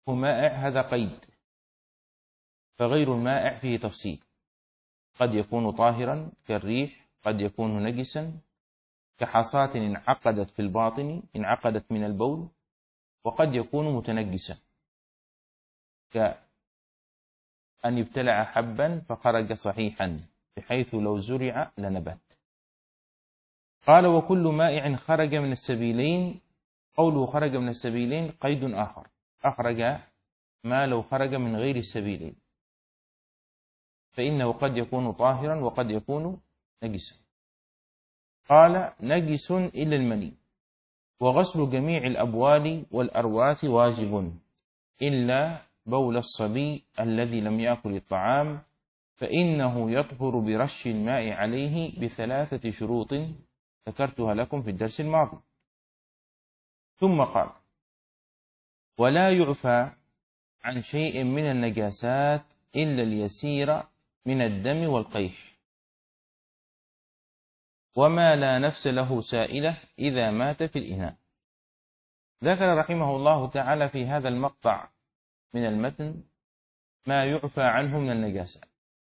مائع هذا قيد، فغير المائع فيه تفصيل، قد يكون طاهرا كالريح، قد يكون نجسا كحصاة انعقدت في الباطن انعقدت من البول، وقد يكون متنجسا كأن ابتلع حبا فخرج صحيحا بحيث لو زرع لنبت. قال وكل مائع خرج من السبيلين، قوله خرج من السبيلين قيد آخر، أخرج ما لو خرج من غير السبيلين، فإنه قد يكون طاهرا وقد يكون نجسا. قال نجس إلا المني، وغسل جميع الأبوال والأرواث واجب إلا بول الصبي الذي لم يأكل الطعام، فإنه يطهر برش الماء عليه بثلاثة شروط ذكرتها لكم في الدرس الماضي. ثم قال ولا يعفى عن شيء من النجاسات إلا اليسير من الدم والقيح، وما لا نفس له سائلة إذا مات في الإناء. ذكر رحمه الله تعالى في هذا المقطع من المتن ما يعفى عنه من النجاسات.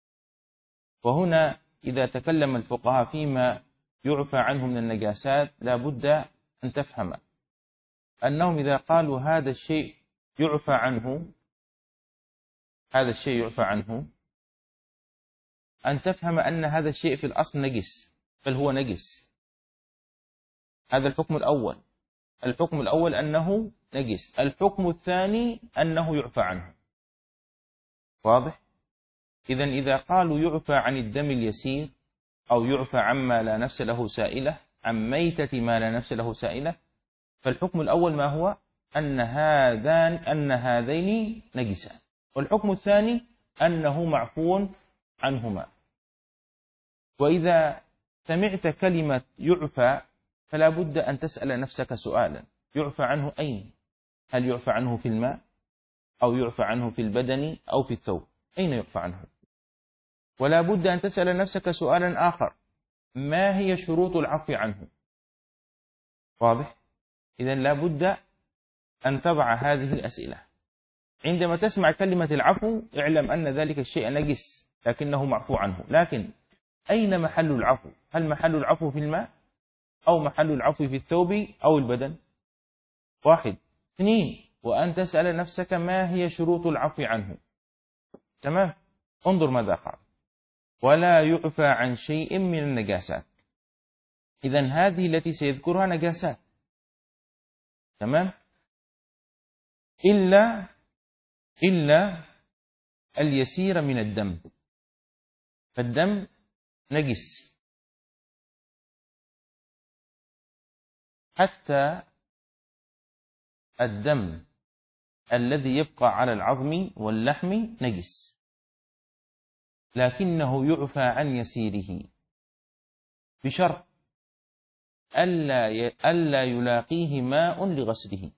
وهنا إذا تكلم الفقهاء فيما يعفى عنه من النجاسات لا بد أن تفهم أنهم إذا قالوا هذا الشيء يعفى عنه، هذا الشيء يعفى عنه، أن تفهم أن هذا الشيء في الأصل نجس، بل هو نجس. هذا الحكم الأول. الحكم الأول أنه نجس، الحكم الثاني أنه يعفى عنه. واضح؟ إذن إذا قالوا يعفى عن الدم اليسير أو يعفى عما لا نفس له سائلة، عن ميتة ما لا نفس له سائلة، فالحكم الأول ما هو؟ أن هذين نجسان، والحكم الثاني أنه معفو عنهما. وإذا سمعت كلمة يعفى فلا بد أن تسأل نفسك سؤالا، يعفى عنه أين؟ هل يعفى عنه في الماء أو يعفى عنه في البدن أو في الثوب؟ أين يعفى عنه؟ ولا بد أن تسأل نفسك سؤالا آخر، ما هي شروط العفو عنه؟ واضح؟ إذن لا بد أن تضع هذه الأسئلة. عندما تسمع كلمة العفو اعلم أن ذلك الشيء نجس لكنه معفو عنه، لكن أين محل العفو؟ هل محل العفو في الماء أو محل العفو في الثوب أو البدن؟ واحد. اثنين، وأن تسأل نفسك ما هي شروط العفو عنه. تمام؟ انظر ماذا قال: ولا يعفى عن شيء من النجاسات. إذن هذه التي سيذكرها نجاسات، تمام؟ إلا اليسير من الدم، فالدم نجس حتى الدم الذي يبقى على العظم واللحم نجس، لكنه يعفى عن يسيره بشرط ألا يلاقيه ماء لغسله.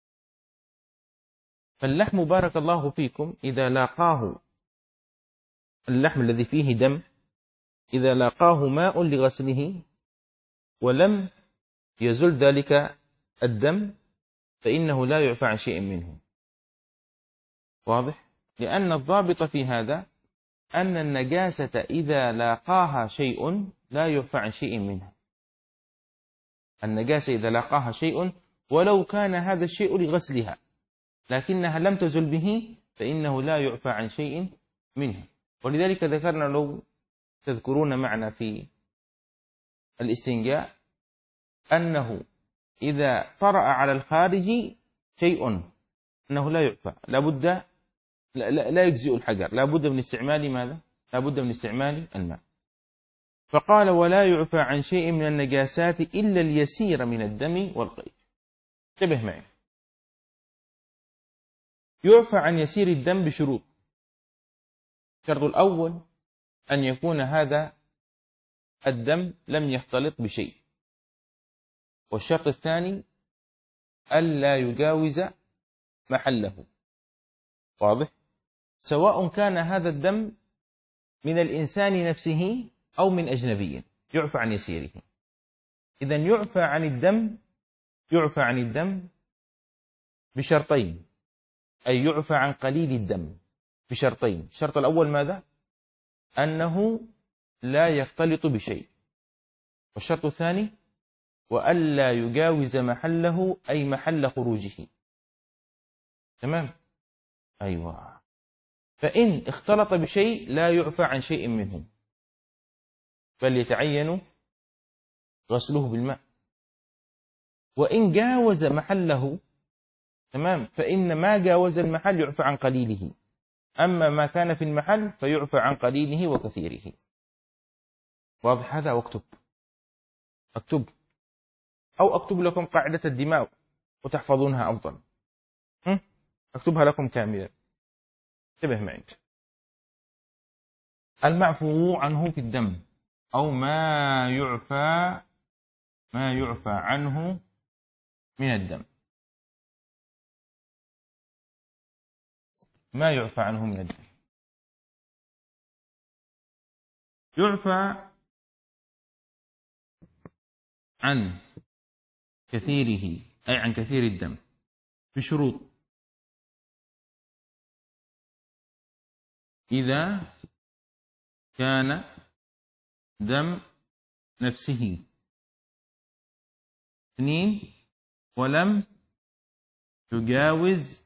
فاللحم بارك الله فيكم إذا لاقاه اللحم الذي فيه دم، إذا لاقاه ماء لغسله ولم يزل ذلك الدم فإنه لا يعفى عن شيء منه. واضح؟ لأن الضابط في هذا أن النجاسة إذا لاقاها شيء لا يعفى عن شيء منها. النجاسة إذا لاقاها شيء ولو كان هذا الشيء لغسلها لكنها لم تزل به فإنه لا يعفى عن شيء منه. ولذلك ذكرنا لو تذكرون معنا في الاستنجاء أنه إذا طرأ على الخارج شيء أنه لا يعفى، لابد لا يجزئ الحجر، لابد من استعمال ماذا؟ لابد من استعمال الماء. فقال ولا يعفى عن شيء من النجاسات إلا اليسير من الدم والقيء. انتبه معي، يعفى عن يسير الدم بشروط. الشرط الأول أن يكون هذا الدم لم يختلط بشيء، والشرط الثاني ألا يجاوز محله. واضح؟ سواء كان هذا الدم من الإنسان نفسه أو من أجنبي يعفى عن يسيره. إذن يعفى عن الدم بشرطين: أي يعفى عن قليل الدم بشرطين. الشرط الأول ماذا؟ أنه لا يختلط بشيء. والشرط الثاني وألا يجاوز محله أي محل خروجه. تمام؟ أيوة. فإن اختلط بشيء لا يعفى عن شيء منه، بل يتعين غسله بالماء. وإن جاوز محله، تمام، فإن ما جاوز المحل يعفى عن قليله، أما ما كان في المحل فيعفى عن قليله وكثيره. واضح هذا؟ واكتب، أكتب أو أكتب لكم قاعدة الدماء وتحفظونها أفضل. أكتبها لكم كاملة. انتبه معي. المعفو عنه في الدم، أو ما يعفى عنه من الدم. ما يعفى عنه من الدم. يعفى عن كثيره، أي عن كثير الدم، بشروط. إذا كان دم نفسه 2 ولم يجاوز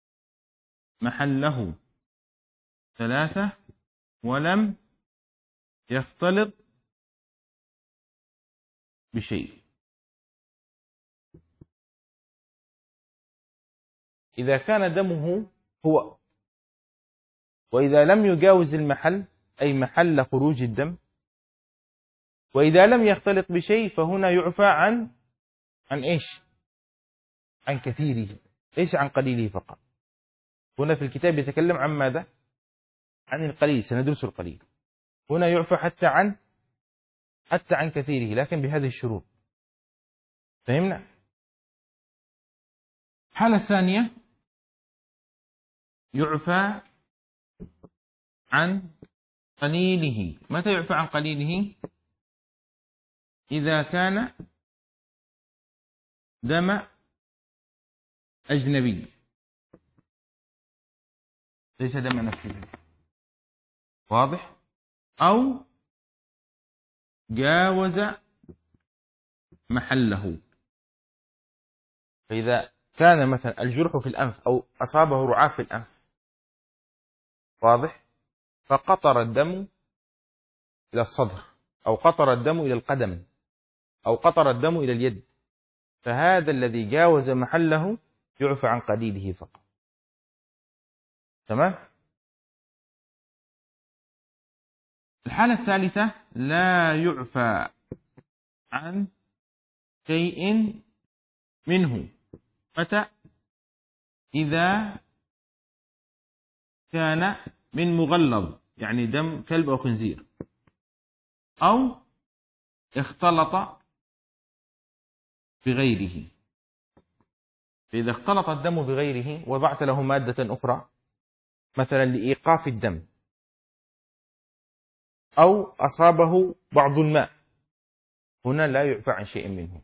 محله 3 ولم يختلط بشيء. إذا كان دمه هو، وإذا لم يجاوز المحل أي محل خروج الدم، وإذا لم يختلط بشيء، فهنا يعفى عن إيش؟ عن كثيره، ليس عن قليله فقط. هنا في الكتاب يتكلم عن ماذا؟ عن القليل، سندرس القليل. هنا يعفى حتى عن كثيره، لكن بهذه الشروط. فهمنا؟ الحالة الثانية يعفى عن قليله. متى يعفى عن قليله؟ إذا كان دم أجنبي، ليس دم نفسه. واضح؟ أو جاوز محله. فإذا كان مثلا الجرح في الأنف أو أصابه رعاف في الأنف، واضح، فقطر الدم إلى الصدر، أو قطر الدم إلى القدم، أو قطر الدم إلى اليد، فهذا الذي جاوز محله يعفى عن قليله فقط. تمام؟ الحالة الثالثة لا يعفى عن شيء منه. متى؟ إذا كان من مغلظ، يعني دم كلب أو خنزير، أو اختلط بغيره. فإذا اختلط الدم بغيره وضعت له مادة أخرى مثلا لإيقاف الدم، أو أصابه بعض الماء، هنا لا يعفى عن شيء منه.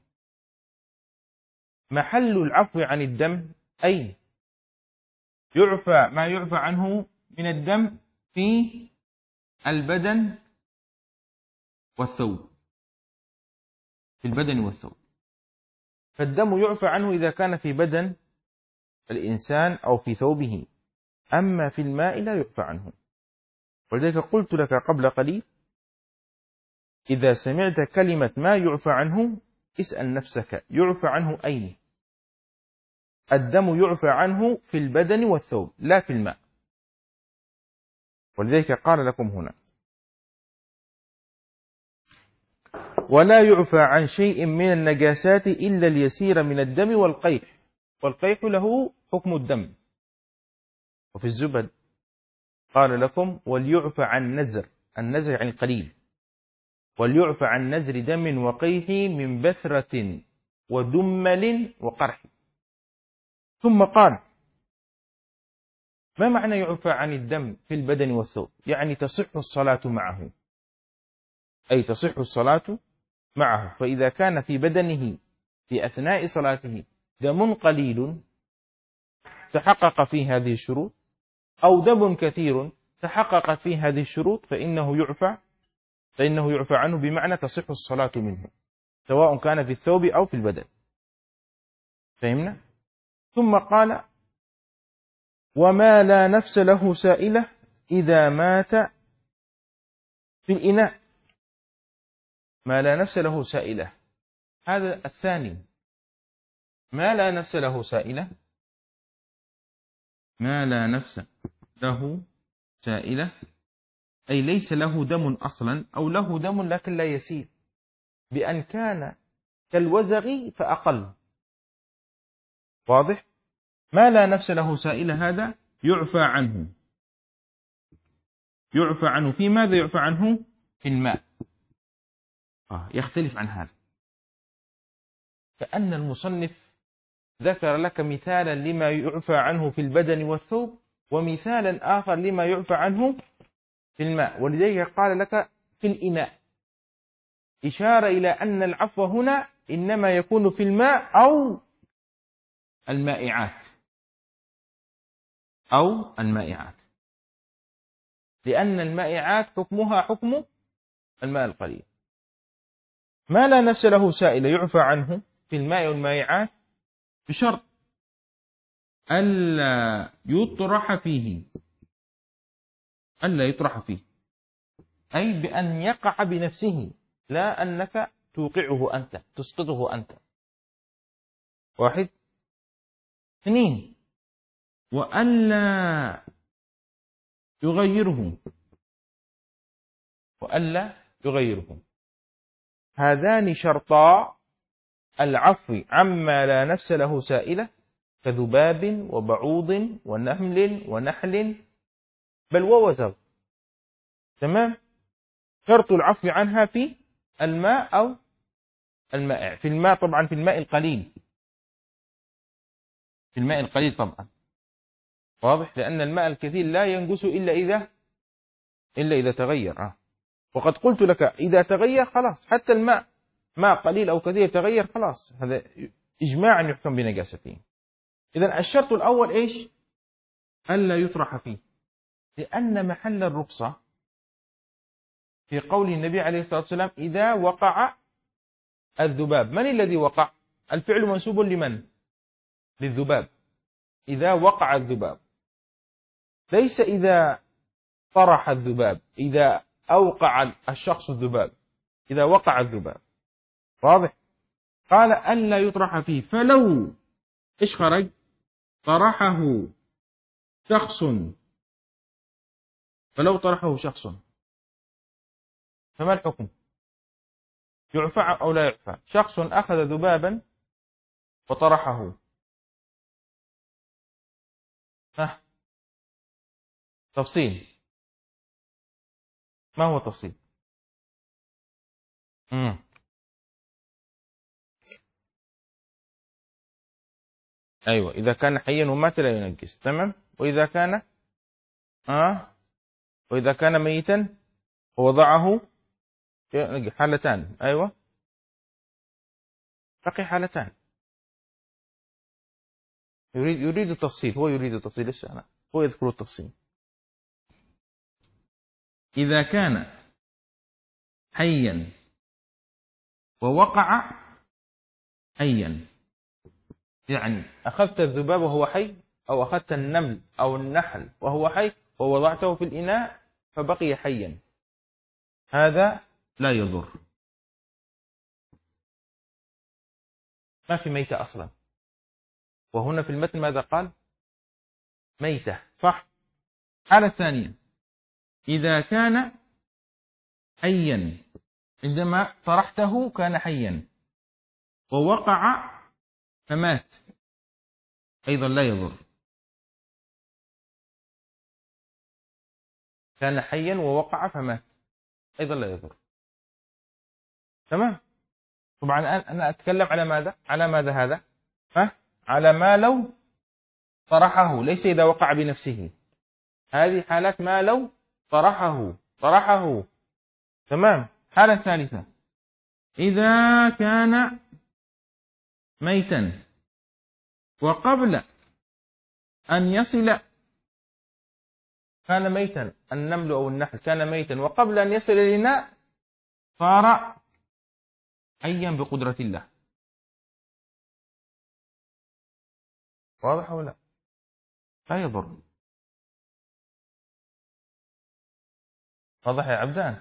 محل العفو عن الدم أي يعفى ما يعفى عنه من الدم في البدن والثوب. في البدن والثوب. فالدم يعفى عنه إذا كان في بدن الإنسان أو في ثوبه، أما في الماء لا يعفى عنه. ولذلك قلت لك قبل قليل إذا سمعت كلمة ما يعفى عنه اسأل نفسك يعفى عنه أين؟ الدم يعفى عنه في البدن والثوب لا في الماء. ولذلك قال لكم هنا ولا يعفى عن شيء من النجاسات إلا اليسير من الدم والقيح. والقيح له حكم الدم. وفي الزبد قال لكم وليعفى عن نزر، النزر يعني القليل، وليعفى عن نزر دم وقيح من بثرة ودمل وقرح. ثم قال ما معنى يعفى عن الدم في البدن والثوب؟ يعني تصح الصلاة معه، أي تصح الصلاة معه. فإذا كان في بدنه في أثناء صلاته دم قليل تحقق فيه هذه الشروط، أو دم كثير تحققت فيه هذه الشروط، فإنه يعفى عنه، بمعنى تصح الصلاة منه، سواء كان في الثوب أو في البدن. فهمنا؟ ثم قال: وما لا نفس له سائلة إذا مات في الإناء. ما لا نفس له سائلة، هذا الثاني. ما لا نفس له سائلة، ما لا نفس له سائلة، أي ليس له دم أصلا، أو له دم لكن لا يسيل، بأن كان كالوزغ فأقل. واضح؟ ما لا نفس له سائلة هذا يعفى عنه. يعفى عنه في ماذا؟ يعفى عنه في الماء. يختلف عن هذا، كأن المصنف ذكر لك مثالا لما يعفى عنه في البدن والثوب، ومثالا آخر لما يعفى عنه في الماء، ولذلك قال لك في الإناء، إشارة إلى أن العفو هنا إنما يكون في الماء أو المائعات، أو المائعات، لأن المائعات حكمها حكم الماء القليل. ما لا نفس له سائل يعفى عنه في الماء والمائعات بشرط ألا يطرح فيه، ألا يطرح فيه، أي بأن يقع بنفسه، لا أنك توقعه أنت، تسقطه أنت. واحد. اثنين، وألا يغيره، وألا يغيره. هذان شرطا العفو عما لا نفس له سائلة، كذباب وبعوض ونمل ونحل بل ووزغ. تمام؟ شرط العفو عنها في الماء أو المائع. في الماء طبعا، في الماء القليل، في الماء القليل طبعا. واضح؟ لأن الماء الكثير لا ينقص إلا إذا تغير. وقد قلت لك إذا تغير خلاص، حتى الماء ماء قليل أو كثير تغير خلاص، هذا إجماعا يحكم بنجاسته. إذن الشرط الأول إيش؟ ألا يطرح فيه، لأن محل الرخصة في قول النبي عليه الصلاة والسلام: إذا وقع الذباب. من الذي وقع؟ الفعل منسوب لمن؟ للذباب. إذا وقع الذباب، ليس إذا طرح الذباب، إذا أوقع الشخص الذباب، إذا وقع الذباب. واضح؟ قال ألا يطرح فيه، فلو إيش خرج؟ طرحه شخص، فلو طرحه شخص فما الحكم؟ يعفى أو لا يعفى؟ شخص أخذ ذبابا وطرحه، تفصيل. ما هو تفصيل؟ أيوة، إذا كان حيا ومات لا ينجس. تمام. وإذا كان وإذا كان ميتا ووضعه، حالتان. أيوة، بقي حالتان. يريد التفصيل، هو يريد التفصيل، ليش أنا، هو يذكر التفصيل. إذا كان حيا ووقع حيا، يعني أخذت الذباب وهو حي، أو أخذت النمل أو النحل وهو حي ووضعته في الإناء فبقي حيا، هذا لا يضر. ما في ميتة أصلا. وهنا في المتن ماذا قال؟ ميتة، صح. الحالة الثانية: إذا كان حيا، عندما طرحته كان حيا ووقع فمات، أيضا لا يضر. كان حيا ووقع فمات، أيضا لا يضر. تمام. طبعا أنا أتكلم على ماذا؟ على ماذا هذا؟ على ما لو طرحه، ليس إذا وقع بنفسه. هذه حالات ما لو طرحه. تمام. حالة الثالثة: إذا كان ميتا وقبل أن يصل، كان ميتا النمل أو النحل كان ميتا، وقبل أن يصل الإناء صار حيا بقدرة الله. واضح أو لا؟ لا يضر. واضح يا عبدان؟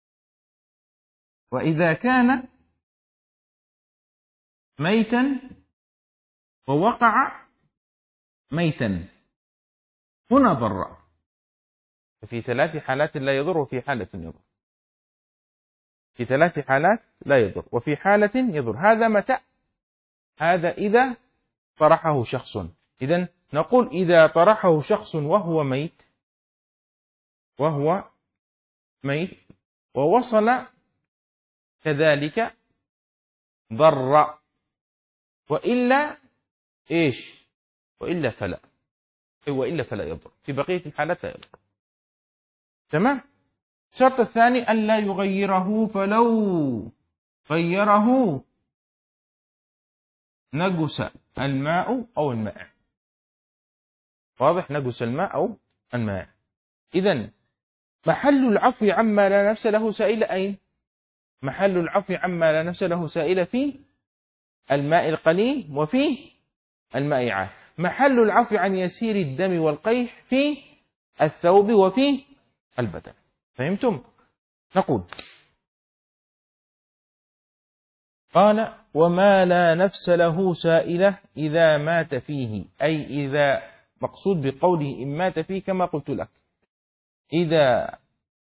وإذا كان ميتا ووقع ميتا هنا ضر. في 3 حالات لا يضر، وفي حالة يضر. في 3 حالات لا يضر، وفي حالة يضر. هذا متى؟ هذا إذا طرحه شخص. إذن نقول إذا طرحه شخص وهو ميت، وهو ميت ووصل كذلك ضر، وإلا إيش؟ وإلا فلا. وإلا فلا يضر. في بقية الحالات لا يضر. تمام؟ الشرط الثاني أن لا يغيره، فلو غيره نجس الماء أو الماء. واضح؟ نجس الماء أو الماء. إذن محل العفو عما لا نفس له سائل أين؟ محل العفو عما لا نفس له سائل في الماء القليل وفي الماء عام. محل العفو عن يسير الدم والقيح في الثوب وفي البدن. فهمتم؟ نقول قال وما لا نفس له سائلة إذا مات فيه، أي إذا، مقصود بقوله إن مات فيه كما قلت لك، إذا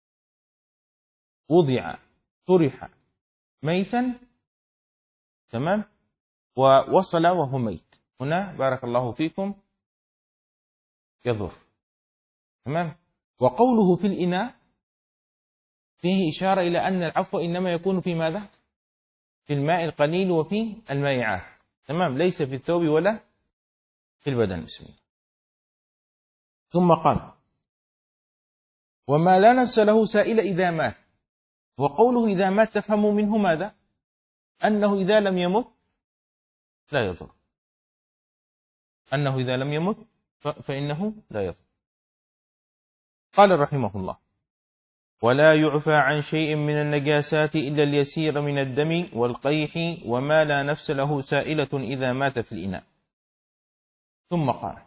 وضع طرح ميتا، تمام، ووصل وهو ميت، هنا بارك الله فيكم يضر. تمام. وقوله في الإناء فيه إشارة إلى أن العفو إنما يكون في ماذا؟ في الماء القليل وفي الماء عام. تمام، ليس في الثوب ولا في البدن. بسم الله. ثم قال وما لا نفس له سائل إذا مات. وقوله إذا مات تفهم منه ماذا؟ أنه إذا لم يمت لا يضر. أنه إذا لم يمت فإنه لا يضر. قال رحمه الله ولا يعفى عن شيء من النجاسات إلا اليسير من الدم والقيح وما لا نفس له سائلة إذا مات في الإناء. ثم قال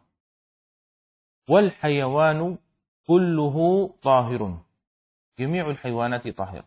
والحيوان كله طاهر، جميع الحيوانات طاهرة.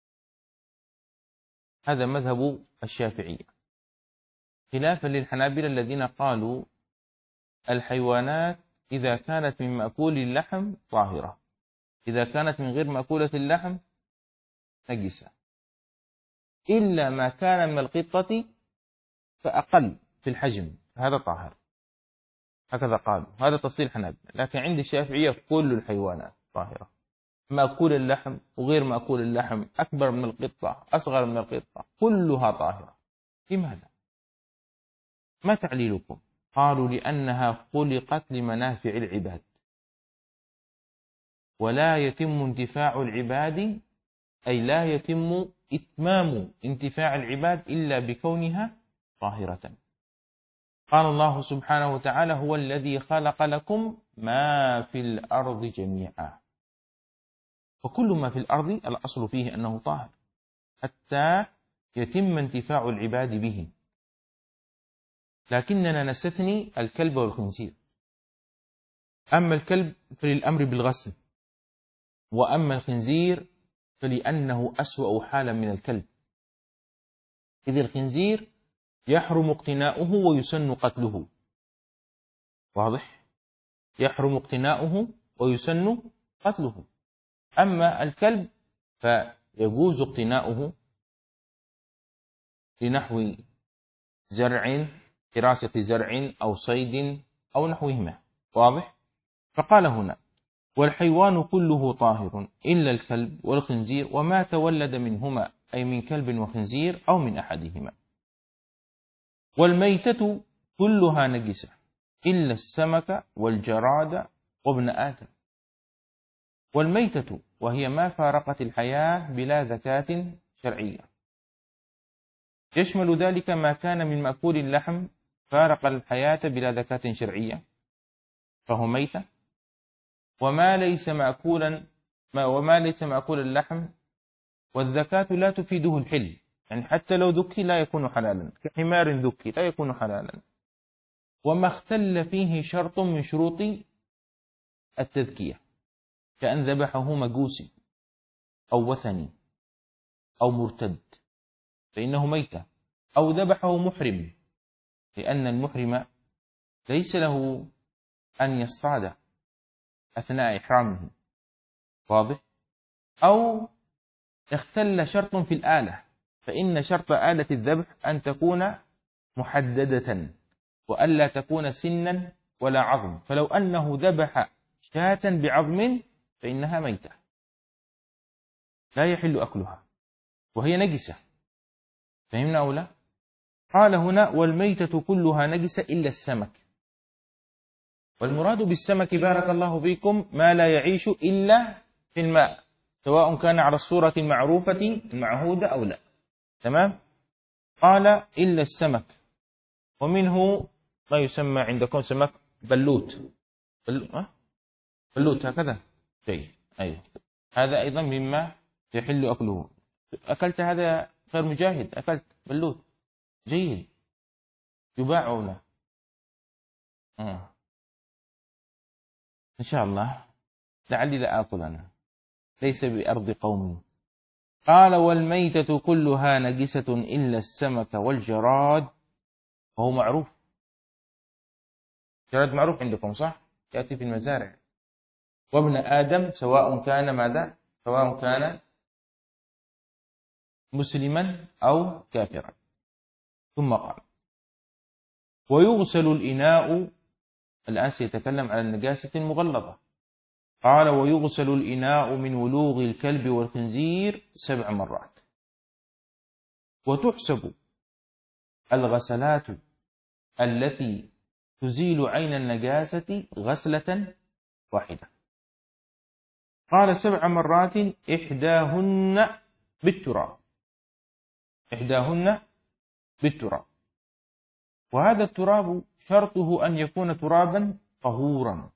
هذا مذهب الشافعية، خلافا للحنابلة الذين قالوا الحيوانات إذا كانت من مأكول اللحم طاهرة، إذا كانت من غير مأكولة اللحم نجسة، إلا ما كان من القطة فأقل في الحجم هذا طاهر. هكذا قالوا، هذا تفصيل حنابلة. لكن عند الشافعية كل الحيوانات طاهرة، مأكول اللحم وغير مأكول اللحم، أكبر من القطة أصغر من القطة، كلها طاهرة. لماذا؟ ما تعليلكم؟ قالوا لأنها خلقت لمنافع العباد، ولا يتم انتفاع العباد، أي لا يتم إتمام انتفاع العباد إلا بكونها طاهرة. قال الله سبحانه وتعالى هو الذي خلق لكم ما في الأرض جميعا. فكل ما في الأرض الأصل فيه أنه طاهر حتى يتم انتفاع العباد به. لكننا نستثني الكلب والخنزير. أما الكلب فللأمر بالغسل، وأما الخنزير فلأنه أسوأ حالا من الكلب، إذ الخنزير يحرم اقتناؤه ويسن قتله. واضح؟ يحرم اقتناؤه ويسن قتله. أما الكلب فيجوز اقتناؤه لنحو زرع، حراسة زرع أو صيد أو نحوهما. واضح؟ فقال هنا والحيوان كله طاهر إلا الكلب والخنزير وما تولد منهما، أي من كلب وخنزير أو من أحدهما. والميتة كلها نجسة إلا السمك والجراد وابن آدم. والميتة وهي ما فارقت الحياة بلا زكاة شرعية، يشمل ذلك ما كان من مأكول اللحم فارق الحياة بلا زكاة شرعية، فهو ميتة. وما ليس مأكول اللحم، والذكاة لا تفيده الحل، يعني حتى لو ذكي لا يكون حلالا، كحمار ذكي لا يكون حلالا. وما اختل فيه شرط من شروط التذكية، كأن ذبحه مجوسي أو وثني أو مرتد فإنه ميتة، أو ذبحه محرم، لأن المحرم ليس له أن يصطاد أثناء إحرامه، واضح؟ أو اختل شرط في الآلة، فإن شرط آلة الذبح أن تكون محددة وألا تكون سنا ولا عظم، فلو أنه ذبح شاة بعظم فإنها ميتة لا يحل أكلها وهي نجسة. فهمنا أو لا؟ قال هنا والميتة كلها نجسة إلا السمك. والمراد بالسمك بارك الله فيكم ما لا يعيش إلا في الماء، سواء كان على الصورة المعروفة المعهودة أو لا. تمام؟ قال إلا السمك، ومنه ما يسمى عندكم سمك بلوت. بلوت هكذا جيد. أيوه، هذا أيضا مما يحل أكله. أكلت هذا غير مجاهد؟ أكلت بلوت جيد، يباع أو لا؟ إن شاء الله، لعلي لا آكل أنا، ليس بأرض قومي. قال والميتة كلها نجسة إلا السمك والجراد، وهو معروف. جراد معروف عندكم صح؟ يأتي في المزارع. وابن آدم سواء كان ماذا؟ سواء كان مسلما أو كافرا. ثم قال ويغسل الإناء، الآن سيتكلم على النجاسة المغلظة. قال ويغسل الإناء من ولوغ الكلب والخنزير 7 مرات. وتحسب الغسلات التي تزيل عين النجاسة غسلة واحدة. قال 7 مرات، إحداهن بالتراب، إحداهن بالتراب. وهذا التراب شرطه أن يكون ترابا طهورا،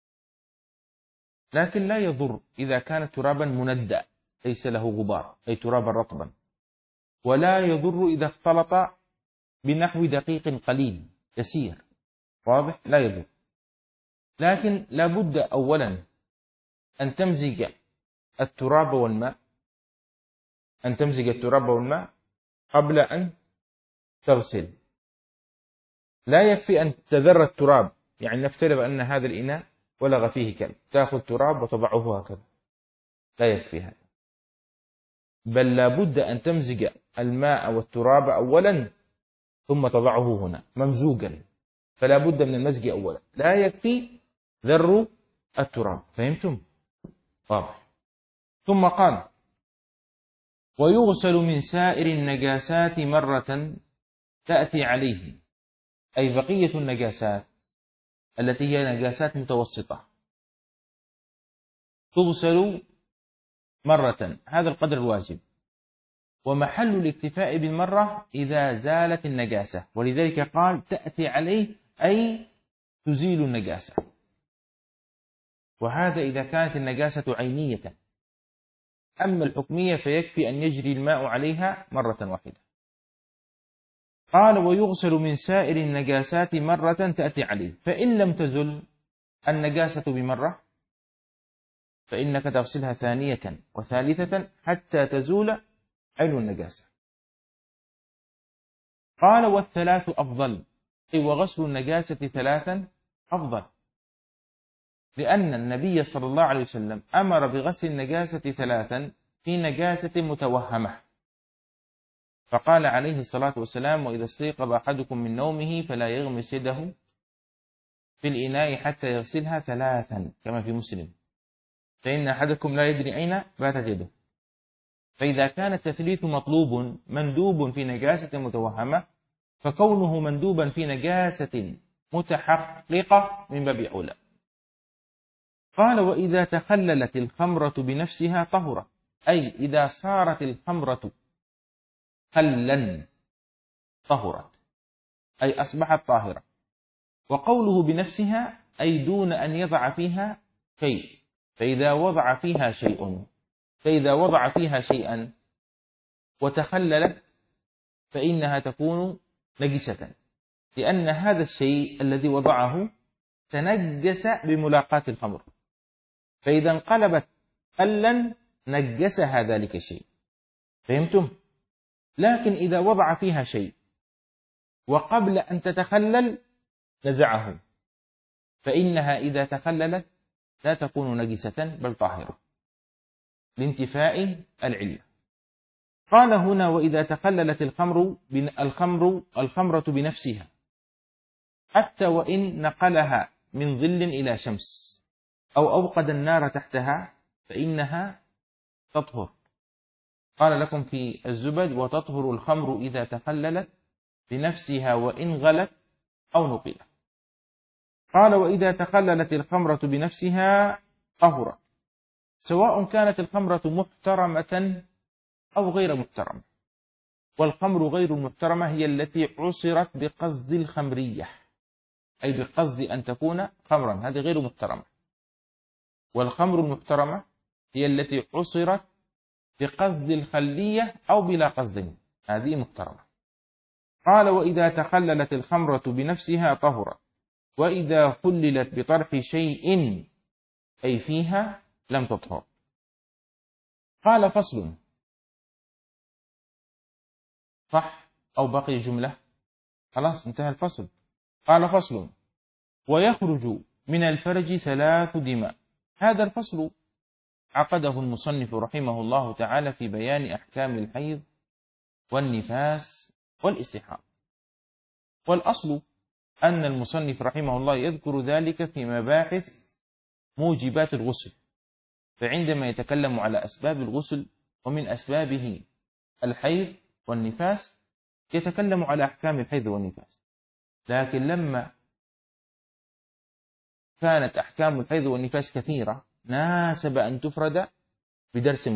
لكن لا يضر إذا كان ترابا مندأ ليس له غبار، أي ترابا رطبا، ولا يضر إذا اختلط بنحو دقيق قليل يسير، واضح؟ لا يضر. لكن لابد أولا أن تمزج التراب والماء، أن تمزج التراب والماء قبل أن تغسل. لا يكفي أن تذر التراب، يعني نفترض أن هذا الإناء ولغ فيه كلب، تأخذ تراب وتضعه هكذا، لا يكفي هذا، بل لابد أن تمزج الماء والتراب أولا ثم تضعه هنا ممزوجا، فلا بد من المزج أولا، لا يكفي ذر التراب. فهمتم؟ واضح. ثم قال ويغسل من سائر النجاسات مرة تأتي عليه، أي بقية النجاسات التي هي نجاسات متوسطة تغسل مرة، هذا القدر الواجب. ومحل الاكتفاء بالمرة إذا زالت النجاسة، ولذلك قال تأتي عليه أي تزيل النجاسة، وهذا إذا كانت النجاسة عينية. أما الحكمية فيكفي أن يجري الماء عليها مرة واحدة. قال ويغسل من سائر النجاسات مرة تأتي عليه، فإن لم تزل النجاسة بمرة فإنك تغسلها ثانية وثالثة حتى تزول عين النجاسة. قال والثلاث أفضل، أي وغسل النجاسة 3 أفضل، لأن النبي صلى الله عليه وسلم أمر بغسل النجاسة 3 في نجاسة متوهمة، فقال عليه الصلاة والسلام وإذا استيقظ أحدكم من نومه فلا يغمس يده في الإناء حتى يغسلها 3 كما في مسلم، فإن أحدكم لا يدري أين باتت يده. فإذا كان التثليث مطلوب مندوب في نجاسة متوهمة، فكونه مندوبا في نجاسة متحققة من باب أولى. قال وإذا تخللت الخمرة بنفسها طهرت، أي إذا صارت الخمرة خلا طهرت، أي أصبحت طاهرة. وقوله بنفسها أي دون أن يضع فيها شيء. فإذا وضع فيها شيئا وتخللت فإنها تكون نجسة، لأن هذا الشيء الذي وضعه تنجس بملاقاة الخمر، فإذا انقلبت خلا نجسها ذلك الشيء. فهمتم؟ لكن إذا وضع فيها شيء وقبل أن تتخلل نزعه، فإنها إذا تخللت لا تكون نجسة بل طاهرة لانتفاء العلة. قال هنا: وإذا تخللت الخمرة بنفسها حتى وإن نقلها من ظل إلى شمس أو أوقد النار تحتها فإنها تطهر. قال لكم في الزبد: وتطهر الخمر إذا تخللت بنفسها وإن غلت أو نقلت. قال: وإذا تخللت الخمرة بنفسها طهرت، سواء كانت الخمرة محترمة أو غير محترمة. والخمر غير المحترمة هي التي عصرت بقصد الخمرية، أي بقصد أن تكون خمرا، هذه غير محترمة. والخمر المحترمة هي التي عصرت بقصد الخلية أو بلا قصد، هذه محترمة. قال: وإذا تخللت الخمرة بنفسها طهرت، وإذا خللت بطرح شيء أي فيها لم تطهر. قال: فصل. صح أو بقي جملة؟ خلاص انتهى الفصل. قال: فصل. ويخرج من الفرج 3 دماء. هذا الفصل عقده المصنف رحمه الله تعالى في بيان أحكام الحيض والنفاس والاستحاضة. والأصل أن المصنف رحمه الله يذكر ذلك في مباحث موجبات الغسل، فعندما يتكلم على أسباب الغسل ومن أسبابه الحيض والنفاس يتكلم على أحكام الحيض والنفاس. لكن لما كانت أحكام الحيض والنفاس كثيرة ناسب أن تفرد بدرس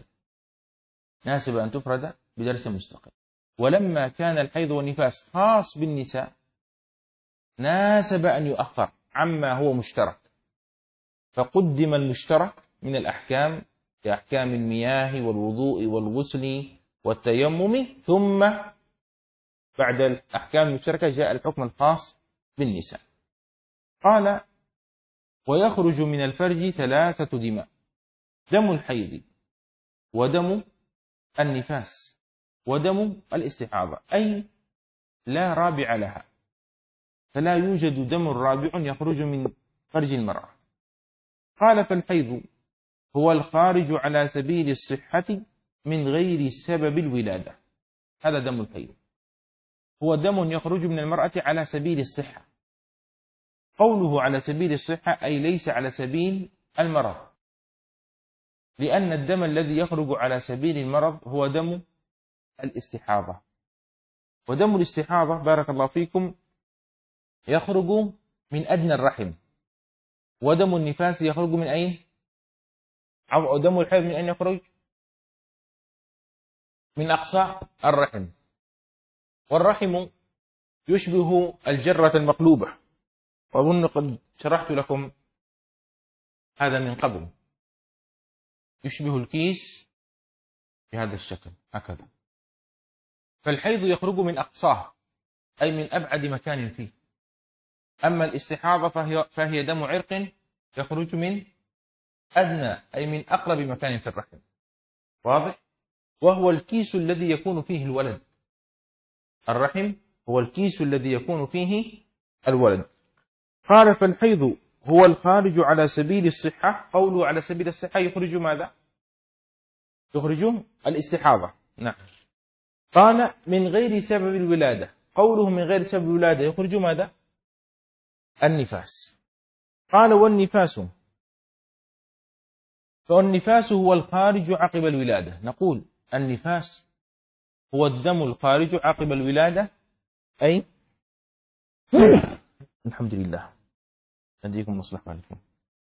مستقل. ولما كان الحيض والنفاس خاص بالنساء ناسب أن يؤخر عما هو مشترك، فقدم المشترك من الأحكام كأحكام المياه والوضوء والغسل والتيمم، ثم بعد الأحكام المشتركة جاء الحكم الخاص بالنساء. قال: ويخرج من الفرج 3 دماء: دم الحيض ودم النفاس ودم الاستحاضة، أي لا رابع لها، فلا يوجد دم رابع يخرج من فرج المرأة. قال: فالحيض هو الخارج على سبيل الصحة من غير سبب الولادة. هذا دم الحيض، هو دم يخرج من المرأة على سبيل الصحة. قوله على سبيل الصحة أي ليس على سبيل المرض، لأن الدم الذي يخرج على سبيل المرض هو دم الاستحاضة. ودم الاستحاضة بارك الله فيكم يخرج من أدنى الرحم، ودم النفاس يخرج من أين؟ أو دم الحيض من أين يخرج؟ من أقصى الرحم. والرحم يشبه الجرة المقلوبة، وأظن قد شرحت لكم هذا من قبل. يشبه الكيس بهذا الشكل هكذا. فالحيض يخرج من أقصاه أي من أبعد مكان فيه. أما الاستحاضة فهي دم عرق يخرج من أدنى أي من أقرب مكان في الرحم. واضح؟ وهو الكيس الذي يكون فيه الولد. الرحم هو الكيس الذي يكون فيه الولد. قال: فالحيض هو الخارج على سبيل الصحة. قوله على سبيل الصحة يخرج ماذا؟ يخرج الاستحاضة. نعم. قال: من غير سبب الولادة. قوله من غير سبب الولادة يخرج ماذا؟ النفاس. قال: فالنفاس هو الخارج عقب الولادة. نقول النفاس هو الدم الخارج عقب الولادة، أي الحمد لله أديكم مصلحة عليكم.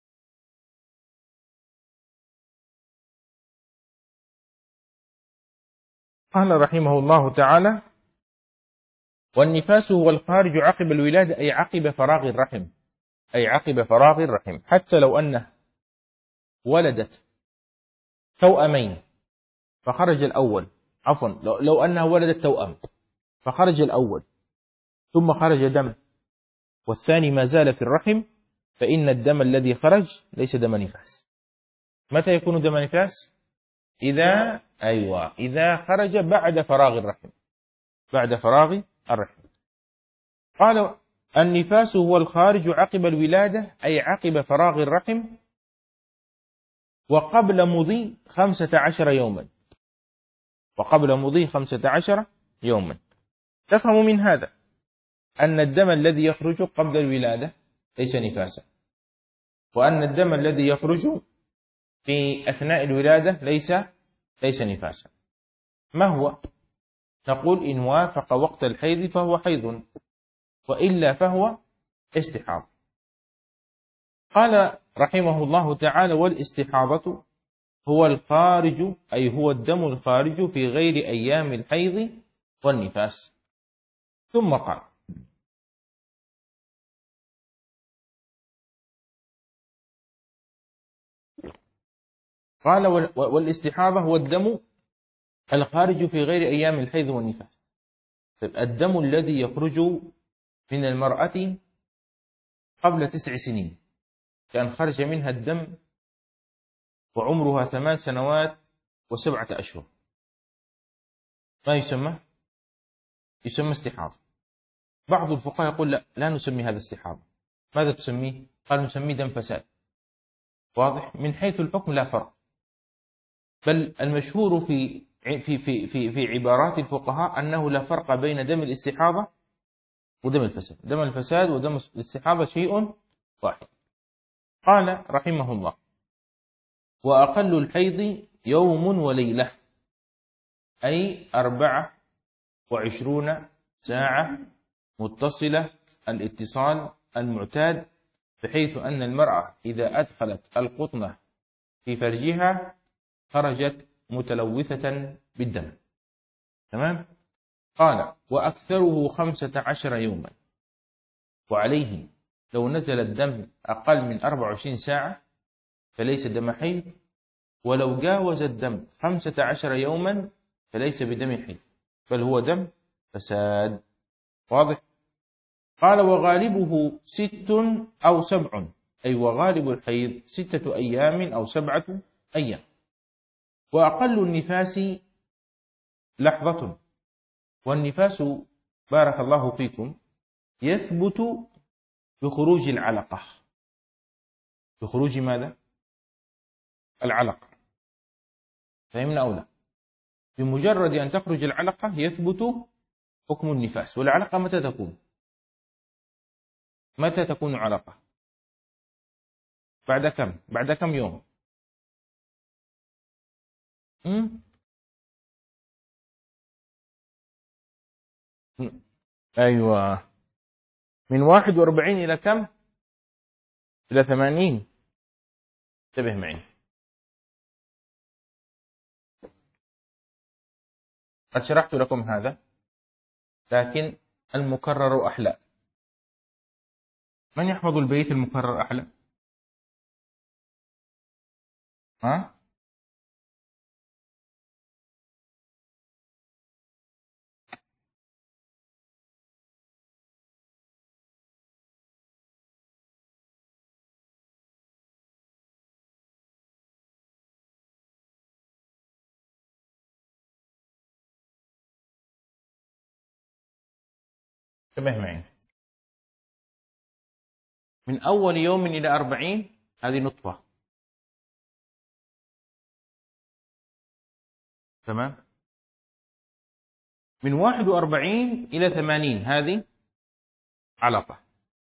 قال رحمه الله تعالى: والنفاس هو الخارج عقب الولادة أي عقب فراغ الرحم. أي عقب فراغ الرحم، حتى لو أنه ولدت توأمين فخرج الأول، عفوا لو أنها ولدت توأم فخرج الأول ثم خرج دم والثاني ما زال في الرحم، فإن الدم الذي خرج ليس دم نفاس. متى يكون دم نفاس؟ إذا خرج بعد فراغ الرحم، بعد فراغ الرحم. قال النفاس هو الخارج عقب الولادة، أي عقب فراغ الرحم وقبل مضي 15 يوما، وقبل مضي 15 يوما. تفهم من هذا أن الدم الذي يخرج قبل الولادة ليس نفاسا، وأن الدم الذي يخرج في أثناء الولادة ليس نفاسا. ما هو؟ نقول إن وافق وقت الحيض فهو حيض، وإلا فهو استحاضة. قال رحمه الله تعالى والاستحاضة هو الخارج، أي هو الدم الخارج في غير أيام الحيض والنفاس. ثم قال والاستحاضة هو الدم الخارج في غير أيام الحيض والنفاس. الدم الذي يخرج من المرأة قبل 9 سنين، كان خرج منها الدم وعمرها 8 سنوات و7 أشهر، ما يسمى؟ يسمى استحاضة. بعض الفقهاء يقول لا نسمي هذا استحاضة. ماذا تسميه؟ قال نسميه دم فساد. واضح؟ من حيث الحكم لا فرق، بل المشهور في عبارات الفقهاء أنه لا فرق بين دم الاستحاضة ودم الفساد. دم الفساد ودم الاستحاضة شيء واحد. قال رحمه الله وأقل الحيض يوم وليلة، أي 24 ساعة متصلة الاتصال المعتاد، بحيث أن المرأة إذا أدخلت القطنة في فرجها خرجت متلوثة بالدم. تمام؟ قال وأكثره 15 يوما، وعليه لو نزل الدم أقل من 24 ساعة فليس دم حيض، ولو جاوز الدم 15 يوما فليس بدم حيض، بل هو دم فساد. واضح؟ قال وغالبه 6 أو 7، أي وغالب الحيض 6 أيام أو 7 أيام. وأقل النفاس لحظة، والنفاس بارك الله فيكم يثبت بخروج العلقة. بخروج ماذا؟ العلقة. فهمنا أو لا؟ بمجرد أن تخرج العلقة يثبت حكم النفاس. والعلقة متى تكون؟ متى تكون علقة؟ بعد كم؟ بعد كم يوم؟ أيوة، من 41 إلى كم؟ إلى 80. انتبه معي، قد شرحت لكم هذا، لكن المكرر أحلى. من يحفظ البيت المكرر أحلى؟ ها؟ انتبه معي، من أول يوم إلى 40 هذه نطفة. تمام؟ من 41 إلى 80 هذه علقة.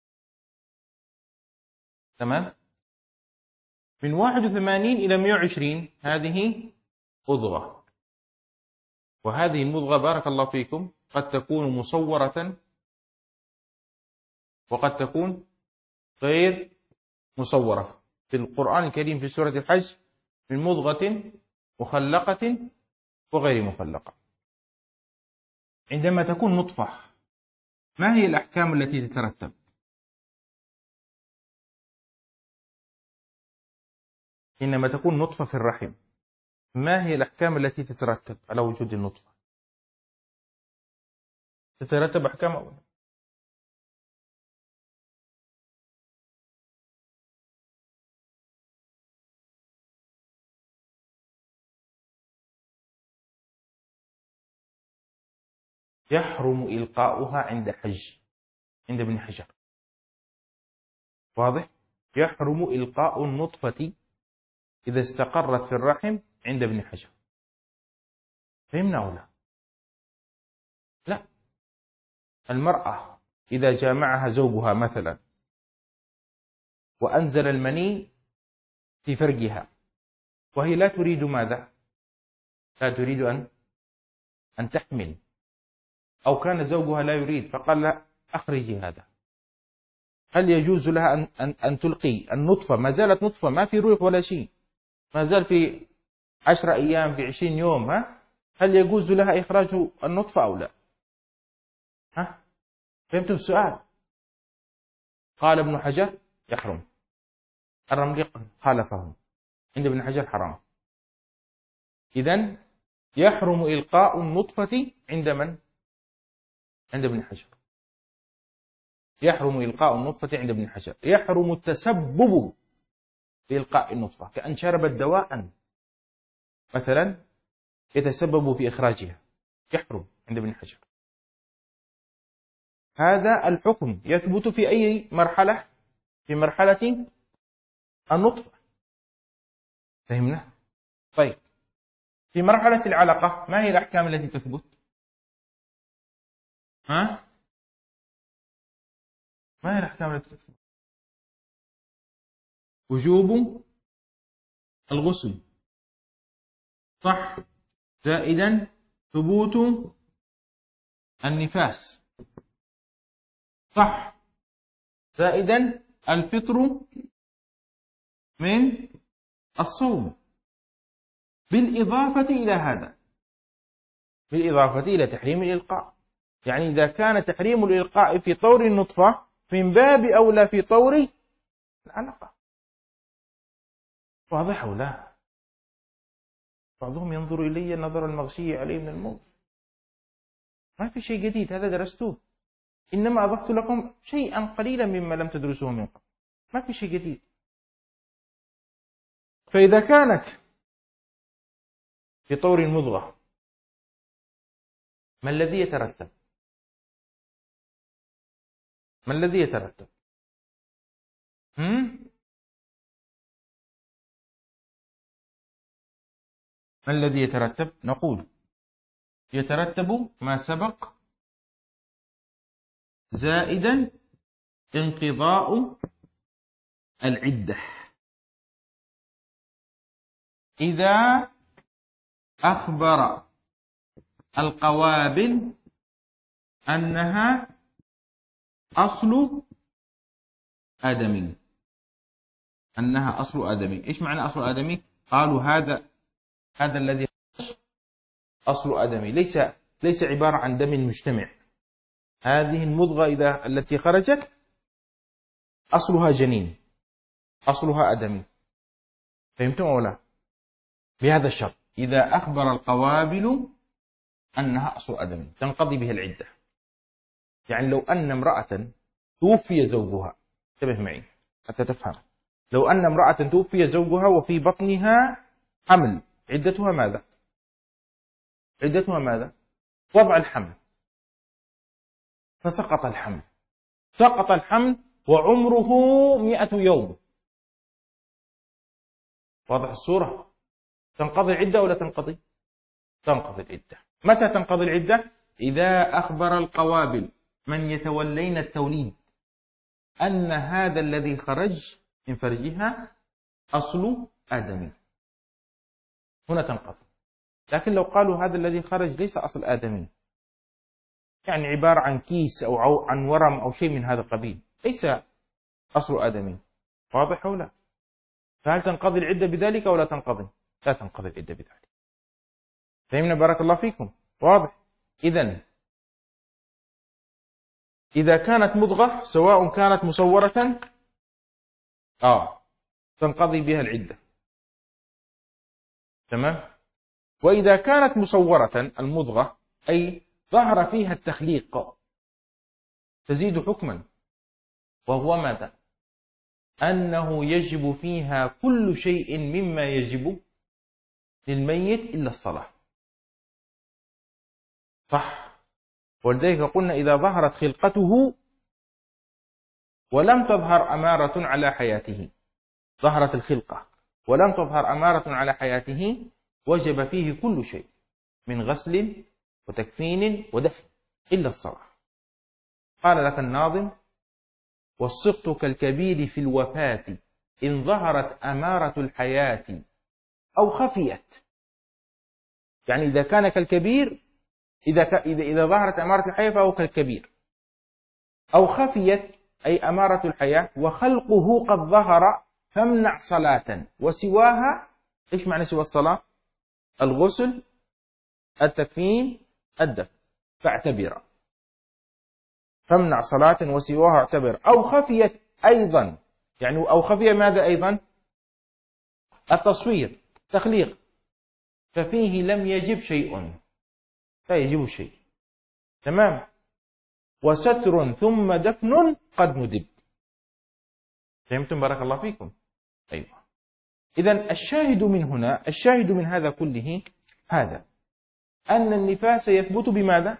تمام؟ من 81 إلى 120 هذه مضغة. وهذه المضغة بارك الله فيكم قد تكون مصورة وقد تكون غير مصورة. في القرآن الكريم في سورة الحج من مضغة مخلقة وغير مخلقة. عندما تكون نطفة ما هي الأحكام التي تترتب؟ حينما تكون نطفة في الرحم ما هي الأحكام التي تترتب على وجود النطفة؟ تترتب أحكام أولا. يحرم إلقاؤها عند ابن حجر. واضح؟ يحرم إلقاء النطفة إذا استقرت في الرحم عند ابن حجر. فهمنا أو لا؟ لا. المرأة إذا جامعها زوجها مثلا وأنزل المني في فرجها وهي لا تريد ماذا؟ لا تريد أن تحمل، أو كان زوجها لا يريد فقال لا أخرجي هذا، هل يجوز لها أن تلقي النطفة؟ ما زالت نطفة، ما في روح ولا شيء، ما زال في 10 أيام، في 20 يوم، هل يجوز لها إخراج النطفة أو لا؟ فهمتم السؤال؟ قال ابن حجر يحرم. الرملي خالفهم، عند ابن حجر حرام. إذن يحرم إلقاء النطفة عند من؟ عند ابن حجر. يحرم إلقاء النطفة عند ابن حجر. يحرم التسبب في إلقاء النطفة، كأن شربت دواء مثلا يتسبب في إخراجها، يحرم عند ابن حجر. هذا الحكم يثبت في أي مرحلة؟ في مرحلة النطفة. فهمنا؟ طيب، في مرحلة العلقة ما هي الأحكام التي تثبت؟ ما هي الأحكام التي تثبت؟ وجوب الغسل، صح، زائدا ثبوت النفاس، صح، زائدا الفطر من الصوم، بالإضافة إلى هذا، بالإضافة إلى تحريم الإلقاء. يعني إذا كان تحريم الإلقاء في طور النطفة من باب أولى في طور العلقة. واضح أو لا؟ بعضهم ينظر إلي نظر المغشي عليه من الموت. ما في شيء جديد، هذا درستوه، إنما أضفت لكم شيئا قليلا مما لم تدرسوه من قبل. ما في شيء جديد. فإذا كانت في طور المضغة ما الذي يترتب؟ ما الذي يترتب؟ ما الذي يترتب؟ نقول يترتب ما سبق زائدا انقضاء العدة. إذا أخبر القوابل أنها أصل آدمي، أنها أصل آدمي. إيش معنى أصل آدمي؟ قالوا هذا الذي أصل آدمي ليس عبارة عن دم مجتمع. هذه المضغة التي خرجت أصلها جنين، أصلها آدمي. فهمتم أو لا؟ بهذا الشرط، إذا أخبر القوابل أنها أصل آدمي تنقضي بها العدة. يعني لو أن امرأة توفي زوجها، انتبه معي حتى تفهم، لو أن امرأة توفي زوجها وفي بطنها حمل، عدتها ماذا؟ عدتها ماذا؟ وضع الحمل، فسقط الحمل، سقط الحمل وعمره 100 يوم. واضح الصورة؟ تنقضي العدة ولا تنقضي؟ تنقضي العدة. متى تنقضي العدة؟ إذا أخبر القوابل من يتولين التوليد أن هذا الذي خرج من فرجها أصل آدمي، هنا تنقضي. لكن لو قالوا هذا الذي خرج ليس أصل آدمي، يعني عبارة عن كيس أو عن ورم أو شيء من هذا القبيل، ليس أصل آدمي. واضح أو لا؟ فهل تنقضي العدة بذلك أو لا تنقضي؟ لا تنقضي العدة بذلك. فهمنا؟ بارك الله فيكم. واضح؟ إذا كانت مضغة سواء كانت مصورة تنقضي بها العدة. تمام. وإذا كانت مصورة المضغة أي ظهر فيها التخليق تزيد حكما، وهو ماذا؟ أنه يجب فيها كل شيء مما يجب للميت إلا الصلاة. صح. ولذلك قلنا إذا ظهرت خلقته ولم تظهر أمارة على حياته، ظهرت الخلقة ولم تظهر أمارة على حياته، وجب فيه كل شيء من غسل وتكفين ودفن إلا الصلاة. قال لك الناظم: والسقط كالكبير في الوفاة إن ظهرت أمارة الحياة أو خفيت. يعني إذا كان كالكبير، إذا ظهرت أمارة الحياة فهو كالكبير، أو خفيت أي أمارة الحياة وخلقه قد ظهر فامنع صلاة وسواها. إيش معنى سوى الصلاة؟ الغسل، التكفين، الدفن، فاعتبر. فامنع صلاة وسواها اعتبر. أو خفيت أيضا، يعني أو خفي ماذا أيضا؟ التصوير، تخليق، ففيه لم يجب شيء، لا يجب شيء. تمام. وستر ثم دفن قد ندب. فهمتم؟ بارك الله فيكم. أيوة. إذن الشاهد من هنا، الشاهد من هذا كله هذا، أن النفاس يثبت بماذا؟